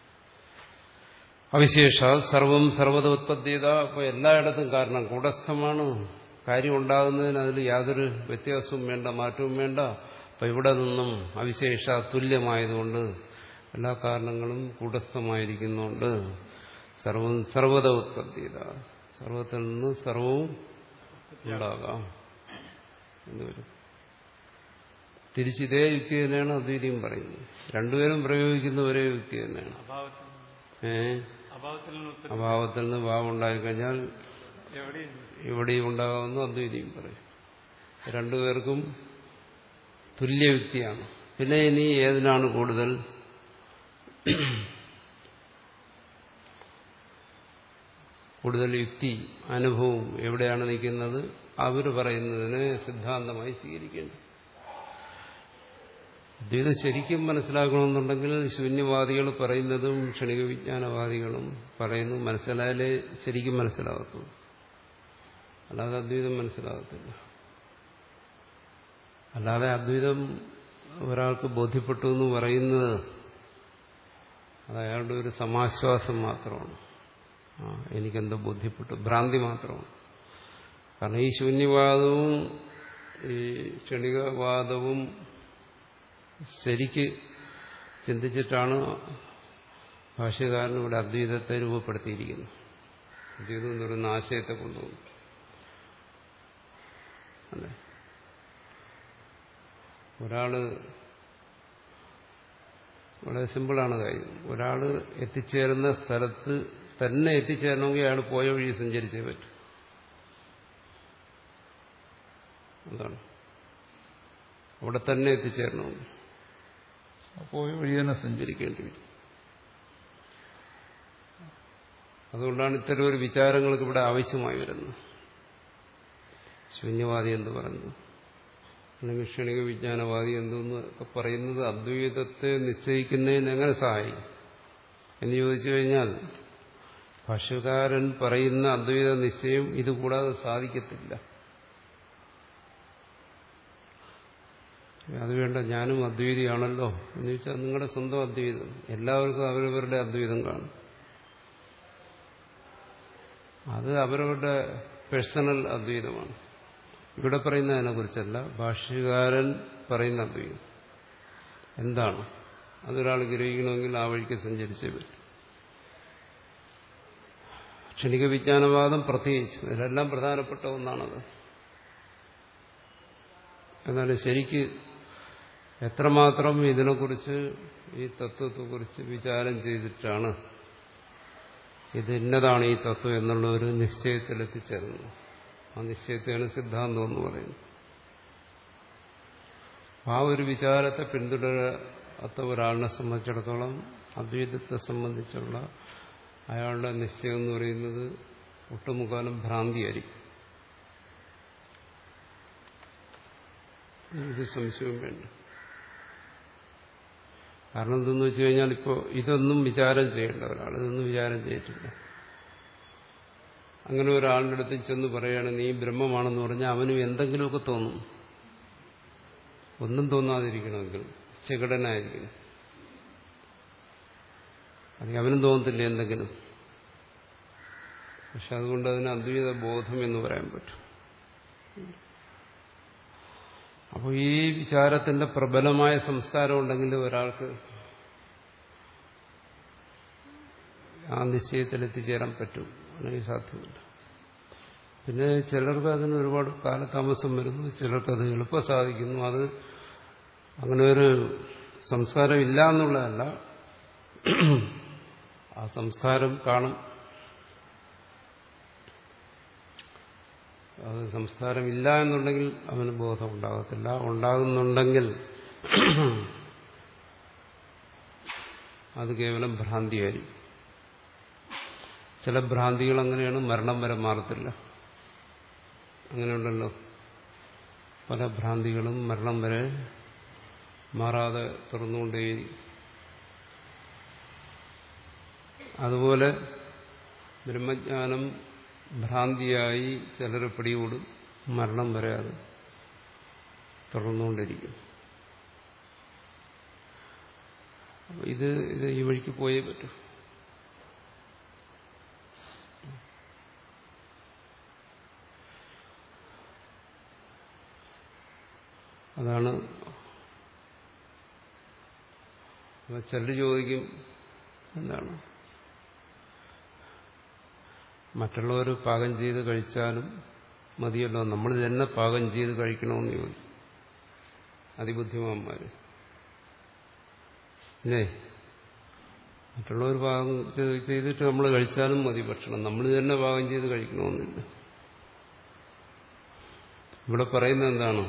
അവിശേഷാത് സർവം സർവത ഉത്പദ്ധ്യത. അപ്പോൾ എല്ലായിടത്തും കാരണം കൂടസ്ഥമാണ്, കാര്യം ഉണ്ടാകുന്നതിന് അതിൽ യാതൊരു വ്യത്യാസവും വേണ്ട, മാറ്റവും വേണ്ട. അപ്പം ഇവിടെ നിന്നും അവിശേഷ തുല്യമായതുകൊണ്ട് എല്ലാ കാരണങ്ങളും കൂടസ്ഥമായിരിക്കുന്നുണ്ട് സർവം സർവത ഉത്പദ്ധ്യത. സർവത്തിൽ നിന്ന് സർവവും ഉണ്ടാകാം എന്ന് വരും. തിരിച്ചിതേ യുക്തി തന്നെയാണ് അദ്വൈതിയും പറയുന്നത്. രണ്ടുപേരും പ്രയോഗിക്കുന്ന ഒരേ യുക്തി തന്നെയാണ്. ഏ അഭാവത്തിൽ നിന്ന് ഭാവം ഉണ്ടായിക്കഴിഞ്ഞാൽ എവിടെയും ഉണ്ടാകാമെന്ന് അദ്വൈതിയും പറയും. രണ്ടുപേർക്കും തുല്യയുക്തിയാണ്. പിന്നെ ഇനി ഏതിനാണ് കൂടുതൽ? കൂടുതൽ യുക്തി അനുഭവം എവിടെയാണ് നിൽക്കുന്നത്? അവർ പറയുന്നതിന് സിദ്ധാന്തമായി സ്വീകരിക്കേണ്ടത്. അദ്വൈതം ശരിക്കും മനസ്സിലാക്കണമെന്നുണ്ടെങ്കിൽ ശൂന്യവാദികൾ പറയുന്നതും ക്ഷണിക വിജ്ഞാനവാദികളും പറയുന്നതും മനസ്സിലായാലേ ശരിക്കും മനസ്സിലാകത്തുള്ളൂ. അല്ലാതെ അദ്വൈതം മനസ്സിലാകത്തില്ല. അല്ലാതെ അദ്വൈതം ഒരാൾക്ക് ബോധ്യപ്പെട്ടു എന്ന് പറയുന്നത് അത് അയാളുടെ ഒരു സമാശ്വാസം മാത്രമാണ്. ആ എനിക്കെന്തോ ബോധ്യപ്പെട്ടു, ഭ്രാന്തി മാത്രമാണ്. കാരണം ഈ ശൂന്യവാദവും ഈ ക്ഷണികവാദവും ശരിക്ക് ചിന്തിച്ചിട്ടാണ് ഭാഷ്യകാരൻ ഇവിടെ അദ്വൈതത്തെ രൂപപ്പെടുത്തിയിരിക്കുന്നത്. അദ്വൈതം എന്ന് പറയുന്ന ആശയത്തെ കൊണ്ടുപോകും. അല്ലേ, ഒരാള് വളരെ സിമ്പിളാണ് കാര്യം. ഒരാൾ എത്തിച്ചേരുന്ന സ്ഥലത്ത് തന്നെ എത്തിച്ചേരണമെങ്കിൽ അയാൾ പോയ വഴി സഞ്ചരിച്ചേ പറ്റും. അതാണ്, അവിടെ തന്നെ എത്തിച്ചേരണമെങ്കിൽ പോയ വഴി തന്നെ സഞ്ചരിക്കേണ്ടി വരും. അതുകൊണ്ടാണ് ഇത്തരം ഒരു വിചാരങ്ങൾക്ക് ഇവിടെ ആവശ്യമായി വരുന്നത്. ശൂന്യവാദി എന്ന് പറയുന്നത് അല്ലെങ്കിൽ ക്ഷണിക വിജ്ഞാനവാദി എന്തെന്ന് പറയുന്നത് അദ്വൈതത്തെ നിശ്ചയിക്കുന്നതിന് എങ്ങനെ സഹായിക്കും എന്ന് ചോദിച്ചു കഴിഞ്ഞാൽ ഭാഷ്യകാരൻ പറയുന്ന അദ്വൈത നിശ്ചയം ഇതുകൂടാതെ സാധിക്കത്തില്ല. അത് വേണ്ട, ഞാനും അദ്വൈതിയാണല്ലോ എന്ന് ചോദിച്ചാൽ നിങ്ങളുടെ സ്വന്തം അദ്വൈതം. എല്ലാവർക്കും അവരവരുടെ അദ്വൈതം കാണും. അത് അവരവരുടെ പേഴ്സണൽ അദ്വൈതമാണ്. ഇവിടെ പറയുന്നതിനെ കുറിച്ചല്ല, ഭാഷ്യകാരൻ പറയുന്ന അദ്വൈതം എന്താണ് അതൊരാൾ ഗ്രഹിക്കണമെങ്കിൽ ആ വഴിക്ക് സഞ്ചരിച്ചേ പറ്റും. ക്ഷണിക വിജ്ഞാനവാദം പ്രത്യേകിച്ച് ഇതിലെല്ലാം പ്രധാനപ്പെട്ട ഒന്നാണത്. എന്നാലും ശരിക്ക് എത്രമാത്രം ഇതിനെക്കുറിച്ച് ഈ തത്വത്തെക്കുറിച്ച് വിചാരം ചെയ്തിട്ടാണ് ഇത് ഇന്നതാണ് ഈ തത്വം എന്നുള്ള ഒരു നിശ്ചയത്തിലെത്തിച്ചേർന്നത്. ആ നിശ്ചയത്തെയാണ് സിദ്ധാന്തം എന്ന് പറയുന്നത്. ആ ഒരു വിചാരത്തെ പിന്തുടരാത്ത ഒരാളിനെ സംബന്ധിച്ചിടത്തോളം അദ്വൈതത്തെ സംബന്ധിച്ചുള്ള അയാളുടെ നിശ്ചയം എന്ന് പറയുന്നത് ഒട്ടുമുക്കാലും ഭ്രാന്തിയായിരിക്കും. ഇത് സംശയവും വേണ്ട. കാരണം എന്തെന്ന് വെച്ച് കഴിഞ്ഞാൽ ഇപ്പോൾ ഇതൊന്നും വിചാരം ചെയ്യേണ്ട ഒരാൾ ഇതൊന്നും വിചാരം ചെയ്തിട്ടില്ല. അങ്ങനെ ഒരാളുടെ അടുത്ത് ചെന്ന് പറയുകയാണ് നീ ബ്രഹ്മമാണെന്ന് പറഞ്ഞാൽ അവനും എന്തെങ്കിലുമൊക്കെ തോന്നും. ഒന്നും തോന്നാതിരിക്കണമെങ്കിൽ ചെകിടനായിരിക്കണം. അല്ലെങ്കിൽ അവനും തോന്നത്തില്ല എന്തെങ്കിലും. പക്ഷെ അതുകൊണ്ട് അതിന് അദ്വൈത ബോധം എന്ന് പറയാൻ പറ്റും. അപ്പോൾ ഈ വിചാരത്തിന്റെ പ്രബലമായ സംസ്കാരം ഉണ്ടെങ്കിൽ ഒരാൾക്ക് ആ നിശ്ചയത്തിൽ എത്തിച്ചേരാൻ പറ്റും, അല്ലെങ്കിൽ സാധ്യമല്ല. പിന്നെ ചിലർക്ക് അതിന് ഒരുപാട് കാലതാമസം വരുന്നു, ചിലർക്ക് അത് എളുപ്പം സാധിക്കുന്നു. അത് അങ്ങനെ ഒരു സംസ്കാരം ഇല്ല എന്നുള്ളതല്ല, ആ സംസ്കാരം കാണും. അത് സംസ്കാരമില്ല എന്നുണ്ടെങ്കിൽ അവന് ബോധം ഉണ്ടാകത്തില്ല. ഉണ്ടാകുന്നുണ്ടെങ്കിൽ അത് കേവലം ഭ്രാന്തിയായിരിക്കും. ചില ഭ്രാന്തികൾ അങ്ങനെയാണ്, മരണം വരെ മാറത്തില്ല. അങ്ങനെയുണ്ടല്ലോ, പല ഭ്രാന്തികളും മരണം വരെ മാറാതെ തുറന്നുകൊണ്ടേയിരിക്കും. അതുപോലെ ബ്രഹ്മജ്ഞാനം ഭ്രാന്തിയായി ചിലരെ പിടികൂടും, മരണം വരെ അത് തുടർന്നുകൊണ്ടിരിക്കും. ഇത് ഇത് ഈ വഴിക്ക് പോയേ പറ്റൂ. അതാണ്. ചിലർ ചോദിക്കും, എന്താണ് മറ്റുള്ളവർ പാകം ചെയ്ത് കഴിച്ചാലും മതിയല്ലോ, നമ്മൾ തന്നെ പാകം ചെയ്ത് കഴിക്കണമെന്ന് ചോദിക്കും അതിബുദ്ധിമാന്മാർ. അല്ലേ? മറ്റുള്ളവർ പാകം ചെയ്തിട്ട് നമ്മൾ കഴിച്ചാലും മതി ഭക്ഷണം, നമ്മൾ തന്നെ പാകം ചെയ്ത് കഴിക്കണമെന്നില്ല. ഇവിടെ പറയുന്നത് എന്താണ്?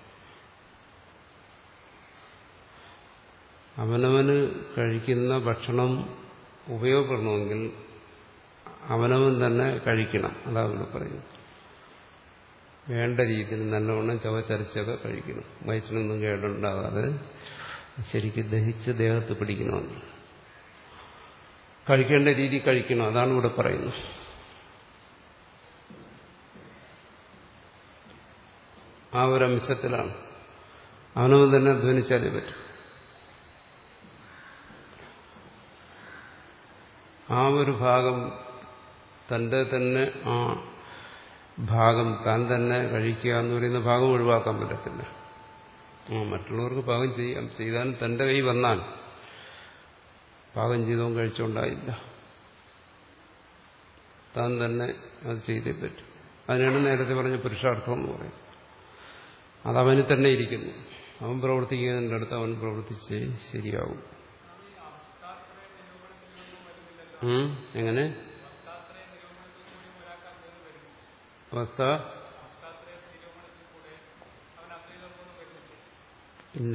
അവനവന് കഴിക്കുന്ന ഭക്ഷണം ഉപയോഗപ്പെടണമെങ്കിൽ അവനവൻ തന്നെ കഴിക്കണം. അതാ ഇവിടെ പറയുന്നത്. വേണ്ട രീതിയിൽ നല്ലവണ്ണം ചവച്ചരച്ചൊക്കെ കഴിക്കണം. വയറ്റിനൊന്നും കേടുണ്ടാകാതെ ശരിക്കും ദഹിച്ച് ദേഹത്ത് പിടിക്കണമെന്ന് കഴിക്കേണ്ട രീതി കഴിക്കണം. അതാണ് ഇവിടെ പറയുന്നത്. ആ ഒരു അംശത്തിലാണ് അവനവൻ തന്നെ ധ്വനിച്ചാലേ പറ്റും. ആ ഒരു ഭാഗം തന്റെ തന്നെ ആ ഭാഗം താൻ തന്നെ കഴിക്കുക എന്ന് പറയുന്ന ഭാഗം ഒഴിവാക്കാൻ പറ്റത്തില്ല. ആ മറ്റുള്ളവർക്ക് പാകം ചെയ്യാം, ചെയ്താലും തന്റെ കൈ വന്നാൽ പാകം ചെയ്തവൻ കഴിച്ചുകൊണ്ടായില്ല, താൻ തന്നെ അത് ചെയ്തേ പറ്റും. അതിനാണ് നേരത്തെ പറഞ്ഞ പുരുഷാർത്ഥം എന്ന് പറയും. അതവന് തന്നെ ഇരിക്കുന്നു. അവൻ പ്രവർത്തിക്കുന്നതിൻ്റെ അടുത്ത് അവൻ പ്രവർത്തിച്ചേ ശരിയാവും. എങ്ങനെ അവസ്ഥ ഇല്ല.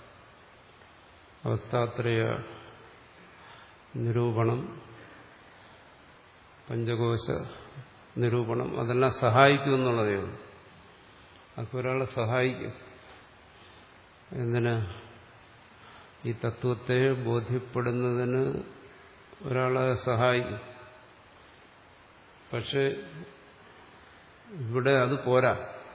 അവസ്ഥാത്രയ നിരൂപണം, പഞ്ചകോശ നിരൂപണം അതെല്ലാം സഹായിക്കും എന്നുള്ളതേ ഉള്ളൂ. അതൊക്കെ ഒരാളെ സഹായിക്കും. എന്തിന്? ഈ തത്വത്തെ ബോധ്യപ്പെടുന്നതിന് ഒരാളെ സഹായിക്കും. പക്ഷെ ഇവിടെ അത് പോരാ.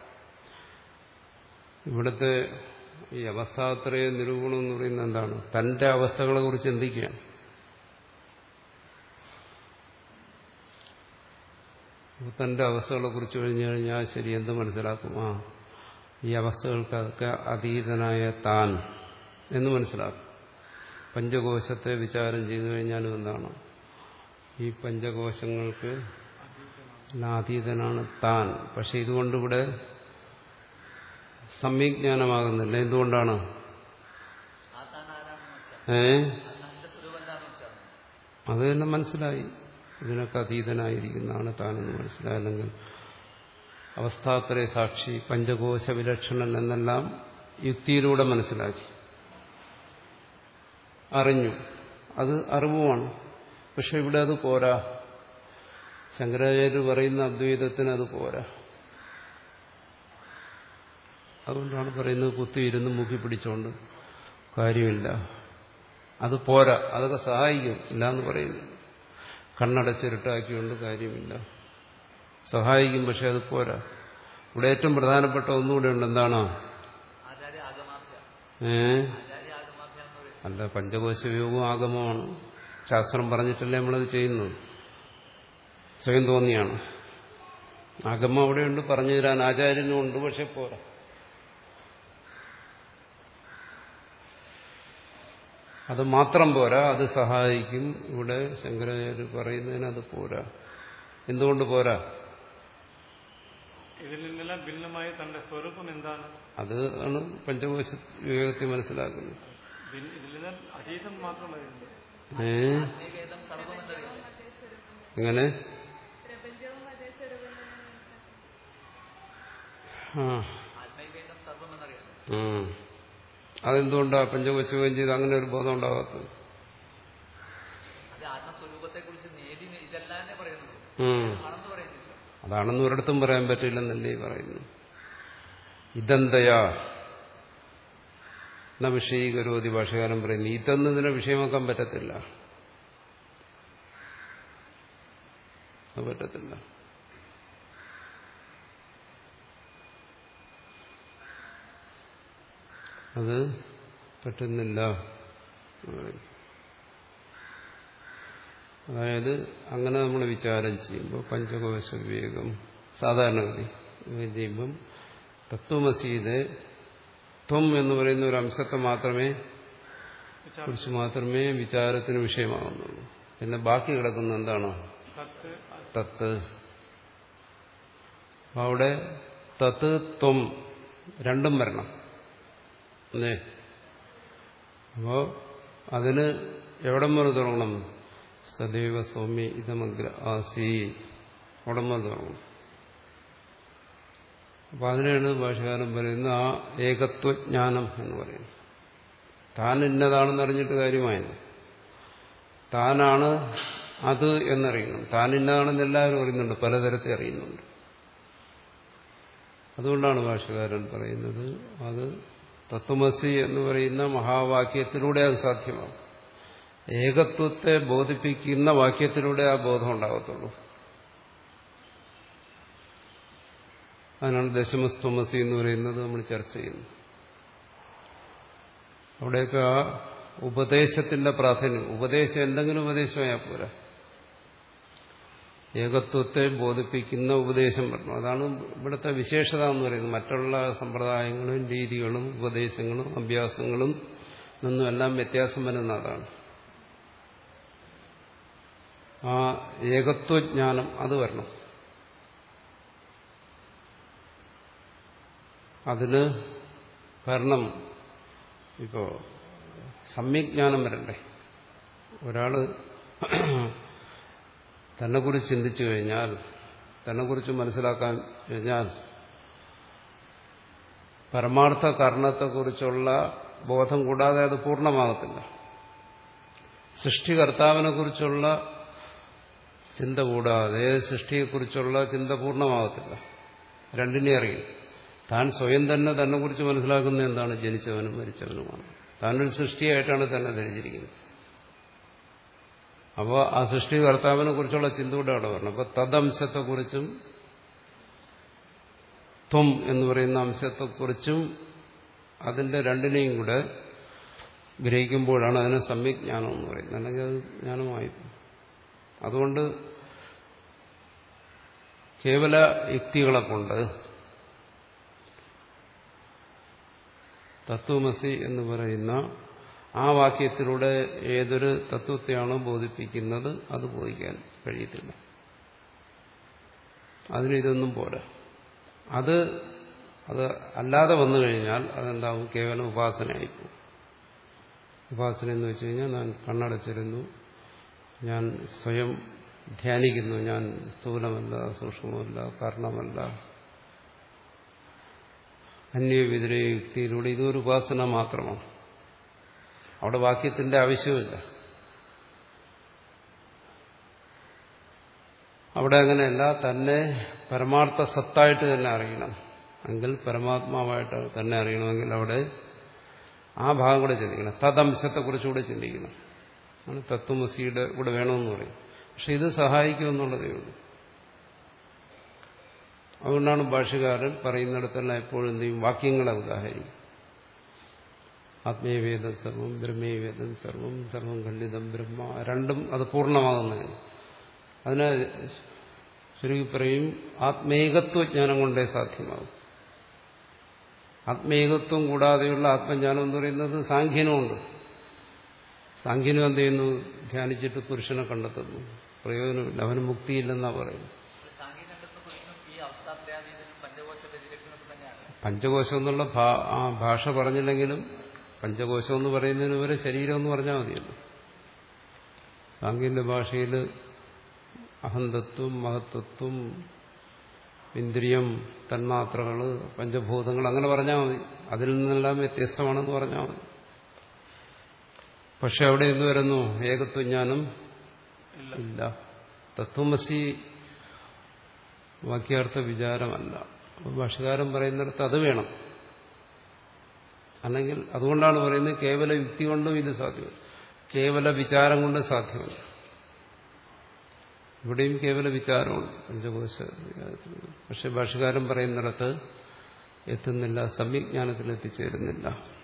ഇവിടുത്തെ ഈ അവസ്ഥാത്രയ നിരൂപണം എന്ന് പറയുന്നത് എന്താണ്? തന്റെ അവസ്ഥകളെ കുറിച്ച് ചിന്തിക്കുകയാണ്. തന്റെ അവസ്ഥകളെ കുറിച്ച് കഴിഞ്ഞു കഴിഞ്ഞാൽ ശരി എന്ത് മനസ്സിലാക്കും? ആ ഈ അവസ്ഥകൾക്കൊക്കെ അതീതനായ താൻ എന്ന് മനസ്സിലാക്കും. പഞ്ചകോശത്തെ വിചാരം ചെയ്തു കഴിഞ്ഞാലും എന്താണ്? ഈ പഞ്ചകോശങ്ങൾക്ക് അതീതനാണ് താൻ. പക്ഷെ ഇതുകൊണ്ടിവിടെ സമ്യജ്ഞാനമാകുന്നില്ല. എന്തുകൊണ്ടാണ്? ഏ അത് തന്നെ മനസ്സിലായി. ഇതിനൊക്കെ അതീതനായിരിക്കുന്നതാണ് താനെന്ന് മനസ്സിലായി. അല്ലെങ്കിൽ അവസ്ഥാത്രയ സാക്ഷി, പഞ്ചകോശ വിലക്ഷണൻ എന്നെല്ലാം യുക്തിയിലൂടെ മനസ്സിലാക്കി, അറിഞ്ഞു. അത് അറിവുമാണ്. പക്ഷെ ഇവിടെ അത് പോരാ. ശങ്കരാചാര്യർ പറയുന്ന അദ്വൈതത്തിന് അത് പോരാ. അതുകൊണ്ടാണ് പറയുന്നത് കുത്തിയിരുന്ന് മുക്കി പിടിച്ചോണ്ട് കാര്യമില്ല, അത് പോരാ. അതൊക്കെ സഹായിക്കും, ഇല്ലാന്ന് പറയുന്നു. കണ്ണടച്ചിരുട്ടാക്കിക്കൊണ്ട് കാര്യമില്ല, സഹായിക്കും. പക്ഷെ അത് പോരാ. ഇവിടെ ഏറ്റവും പ്രധാനപ്പെട്ട ഒന്നുകൂടെ ഉണ്ട്. എന്താണോ? ഏ അല്ല, പഞ്ചകോശ വിയോഗവും ആഗമമാണ്. ശാസ്ത്രം പറഞ്ഞിട്ടല്ലേ നമ്മളത് ചെയ്യുന്നത്. സ്വയം തോന്നിയാണ്. ആഗമം അവിടെയുണ്ട്, പറഞ്ഞു തരാൻ ആചാര്യനും ഉണ്ട്. പക്ഷെ പോരാ. അത് മാത്രം പോരാ, അത് സഹായിക്കും. ഇവിടെ ശങ്കരാചാര്യർ പറയുന്നതിന് അത് പോരാ. എന്തുകൊണ്ട് പോരാ? ഇതിൽ നിന്നെല്ലാം ഭിന്നമായ തന്റെ സ്വരൂപം എന്താണ്? അത് ആണ് പഞ്ചകോശ വിവേകത്തെ മനസ്സിലാക്കുന്നത്. ഏ എങ്ങനെ ആ അതെന്തുകൊണ്ടാ പഞ്ചകോശം ചെയ്ത് അങ്ങനെ ഒരു ബോധം ഉണ്ടാകാത്തത്? അതാണെന്ന് ഒരിടത്തും പറയാൻ പറ്റില്ലെന്നല്ലേ പറയുന്നു. ഇതെന്തയാ എന്ന വിഷയീകരോധി ഭാഷകാരൻ പറയുന്നു. ഇതെന്നതിനെ വിഷയമാക്കാൻ പറ്റത്തില്ല, അത് പറ്റത്തില്ല. അത് പറ്റുന്നില്ല. അതായത് അങ്ങനെ നമ്മൾ വിചാരം ചെയ്യുമ്പോൾ പഞ്ചകോശ വിവേകം സാധാരണഗതി ചെയ്യുമ്പം തത്വമസീതെ ത്വം എന്ന് പറയുന്ന ഒരു അംശത്തെ മാത്രമേ കുറിച്ച് മാത്രമേ വിചാരത്തിന് വിഷയമാകുന്നുള്ളൂ. പിന്നെ ബാക്കി കിടക്കുന്ന എന്താണ്? തത്ത്. അപ്പൊ അവിടെ തത്ത് ത്വം രണ്ടും വരണം. അല്ലേ? അപ്പോ അതിന് എവിടം വരെ തുടങ്ങണം? സദൈവ സൗമ്യ ഇതമഗ്ര ആസി, അവിടം വരെ തുടങ്ങണം. അപ്പൊ അതിനാണ് ഭാഷകാരൻ പറയുന്നത് ആ ഏകത്വജ്ഞാനം എന്ന് പറയുന്നത്. താൻ ഇന്നതാണെന്ന് അറിഞ്ഞിട്ട് കാര്യമായില്ല, താനാണ് അത് എന്നറിയണം. താൻ ഇന്നതാണെന്ന് എല്ലാവരും അറിയുന്നുണ്ട്, പലതരത്തിൽ അറിയുന്നുണ്ട്. അതുകൊണ്ടാണ് ഭാഷകാരൻ പറയുന്നത് അത് തത്വമസി എന്ന് പറയുന്ന മഹാവാക്യത്തിലൂടെ അത് സാധ്യമാകും. ഏകത്വത്തെ ബോധിപ്പിക്കുന്ന വാക്യത്തിലൂടെ ആ ബോധം ഉണ്ടാകത്തുള്ളൂ. അതിനാണ് ദശമസ്ത്വമസി എന്ന് പറയുന്നത് നമ്മൾ ചർച്ച ചെയ്യുന്നത്. അവിടെയൊക്കെ ആ ഉപദേശത്തിന്റെ പ്രാധാന്യം, ഉപദേശം എന്തെങ്കിലും ഉപദേശമായാൽ പോരാ, ഏകത്വത്തെ ബോധിപ്പിക്കുന്ന ഉപദേശം വരണം. അതാണ് ഇവിടുത്തെ വിശേഷത എന്ന് പറയുന്നത്. മറ്റുള്ള സമ്പ്രദായങ്ങളും രീതികളും ഉപദേശങ്ങളും അഭ്യാസങ്ങളും നിന്നും എല്ലാം വ്യത്യാസം വരുന്ന അതാണ്. ആ ഏകത്വജ്ഞാനം അത് വരണം. അതിന് കാരണം ഇപ്പോ സമ്യജ്ഞാനം വരണ്ടേ? ഒരാള് തന്നെക്കുറിച്ച് ചിന്തിച്ചു കഴിഞ്ഞാൽ, തന്നെക്കുറിച്ച് മനസ്സിലാക്കാൻ കഴിഞ്ഞാൽ പരമാർത്ഥ കാരണത്തെക്കുറിച്ചുള്ള ബോധം കൂടാതെ അത് പൂർണ്ണമാകത്തില്ല. സൃഷ്ടികർത്താവിനെ കുറിച്ചുള്ള ചിന്ത കൂടാതെ സൃഷ്ടിയെക്കുറിച്ചുള്ള ചിന്ത പൂർണ്ണമാകത്തില്ല. രണ്ടിനെ അറിയും. താൻ സ്വയം തന്നെ തന്നെ കുറിച്ച് മനസ്സിലാക്കുന്ന എന്താണ്? ജനിച്ചവനും മരിച്ചവനുമാണ്. താനൊരു സൃഷ്ടിയായിട്ടാണ് തന്നെ ധരിച്ചിരിക്കുന്നത്. അപ്പോൾ ആ സൃഷ്ടികർത്താവിനെ കുറിച്ചുള്ള ചിന്ത കൂടെ അവിടെ വരണം. അപ്പോൾ തദംശത്തെക്കുറിച്ചും ത്വം എന്ന് പറയുന്ന അംശത്തെക്കുറിച്ചും അതിന്റെ രണ്ടിനെയും കൂടെ ഗ്രഹിക്കുമ്പോഴാണ് അതിനെ സമ്യജ്ഞാനം എന്ന് പറയുന്നത്. അല്ലെങ്കിൽ അത് ജ്ഞാനമായി. അതുകൊണ്ട് കേവല യുക്തികളെ കൊണ്ട് തത്വമസി എന്ന് പറയുന്ന ആ വാക്യത്തിലൂടെ ഏതൊരു തത്വത്തെയാണോ ബോധിപ്പിക്കുന്നത് അത് ബോധിക്കാൻ കഴിയത്തില്ല. അതിനിതൊന്നും പോരാ. അത് അത് അല്ലാതെ വന്നു കഴിഞ്ഞാൽ അതെന്താവും? കേവലം ഉപാസനയായിപ്പോകും. ഉപാസന എന്ന് വെച്ച് കഴിഞ്ഞാൽ ഞാൻ കണ്ണടച്ചിരുന്നു, ഞാൻ സ്വയം ധ്യാനിക്കുന്നു, ഞാൻ സ്ഥൂലമല്ല, സൂക്ഷ്മമല്ല, കാരണമല്ല, അന്യവിതരേ യുക്തിയിലൂടെ ഇതൊരു ഉപാസന മാത്രമാണ്. അവിടെ വാക്യത്തിന്റെ ആവശ്യമില്ല. അവിടെ അങ്ങനെയല്ല, തന്നെ പരമാർത്ഥ സത്തായിട്ട് തന്നെ അറിയണം. എങ്കിൽ പരമാത്മാവായിട്ട് തന്നെ അറിയണമെങ്കിൽ അവിടെ ആ ഭാഗം കൂടെ ചിന്തിക്കണം. തദംശത്തെക്കുറിച്ചുകൂടെ ചിന്തിക്കണം. ആണ് തത്വമസിയുടെ കൂടെ വേണമെന്ന് പറയും. പക്ഷെ ഇത് സഹായിക്കുമെന്നുള്ളതേ ഉള്ളൂ. അതുകൊണ്ടാണ് ഭാഷ്യകാരൻ പറയുന്നിടത്തെല്ലാം എപ്പോഴും എന്ത് ചെയ്യും? വാക്യങ്ങളെ ഉദാഹരിക്കും. ആത്മീയവേദം സർവം, ബ്രഹ്മീയവേദം സർവം, സർവം ഖണ്ഡിതം ബ്രഹ്മ. രണ്ടും അത് പൂർണ്ണമാകുന്നതാണ്. അതിനെ ശരിക്കും പറയും ആത്മേകത്വജ്ഞാനം കൊണ്ടേ സാധ്യമാകും. ആത്മേകത്വം കൂടാതെയുള്ള ആത്മജ്ഞാനം എന്ന് പറയുന്നത് സാഖ്യനുമുണ്ട്. സാഖ്യനും എന്ത് ചെയ്യുന്നു? ധ്യാനിച്ചിട്ട് പുരുഷനെ കണ്ടെത്തുന്നു. പ്രയോജനമില്ല, അവന് മുക്തിയില്ലെന്നാണ് പറയുന്നത്. പഞ്ചകോശം എന്നുള്ള ഭാഷ പറഞ്ഞില്ലെങ്കിലും പഞ്ചകോശം എന്ന് പറയുന്നതിന് വരെ ശരീരം എന്ന് പറഞ്ഞാൽ മതിയല്ലോ. സാങ്കേതിക ഭാഷയിൽ അഹന്തത്വം, മഹത്തത്വം, ഇന്ദ്രിയം, തന്മാത്രകൾ, പഞ്ചഭൂതങ്ങൾ അങ്ങനെ പറഞ്ഞാൽ മതി. അതിൽ നിന്നെല്ലാം വ്യത്യസ്തമാണെന്ന് പറഞ്ഞാൽ മതി. പക്ഷെ അവിടെ എന്ത് വരുന്നു? ഏകത്വജ്ഞാനം ഇല്ല. തത്വമസി വാക്യാർത്ഥ വിചാരമല്ല. ഭാഷകാരൻ പറയുന്നിടത്ത് അത് വേണം. അല്ലെങ്കിൽ അതുകൊണ്ടാണ് പറയുന്നത് കേവല യുക്തി കൊണ്ടും ഇത് സാധ്യമല്ല, കേവല വിചാരം കൊണ്ടും സാധ്യമല്ല. ഇവിടെയും കേവല വിചാരമാണ് പഞ്ചകോശ വിചാരത്തിൽ. പക്ഷെ ഭാഷകാരൻ പറയുന്നിടത്ത് എത്തുന്നില്ല, സമ്യജ്ഞാനത്തിൽ എത്തിച്ചേരുന്നില്ല.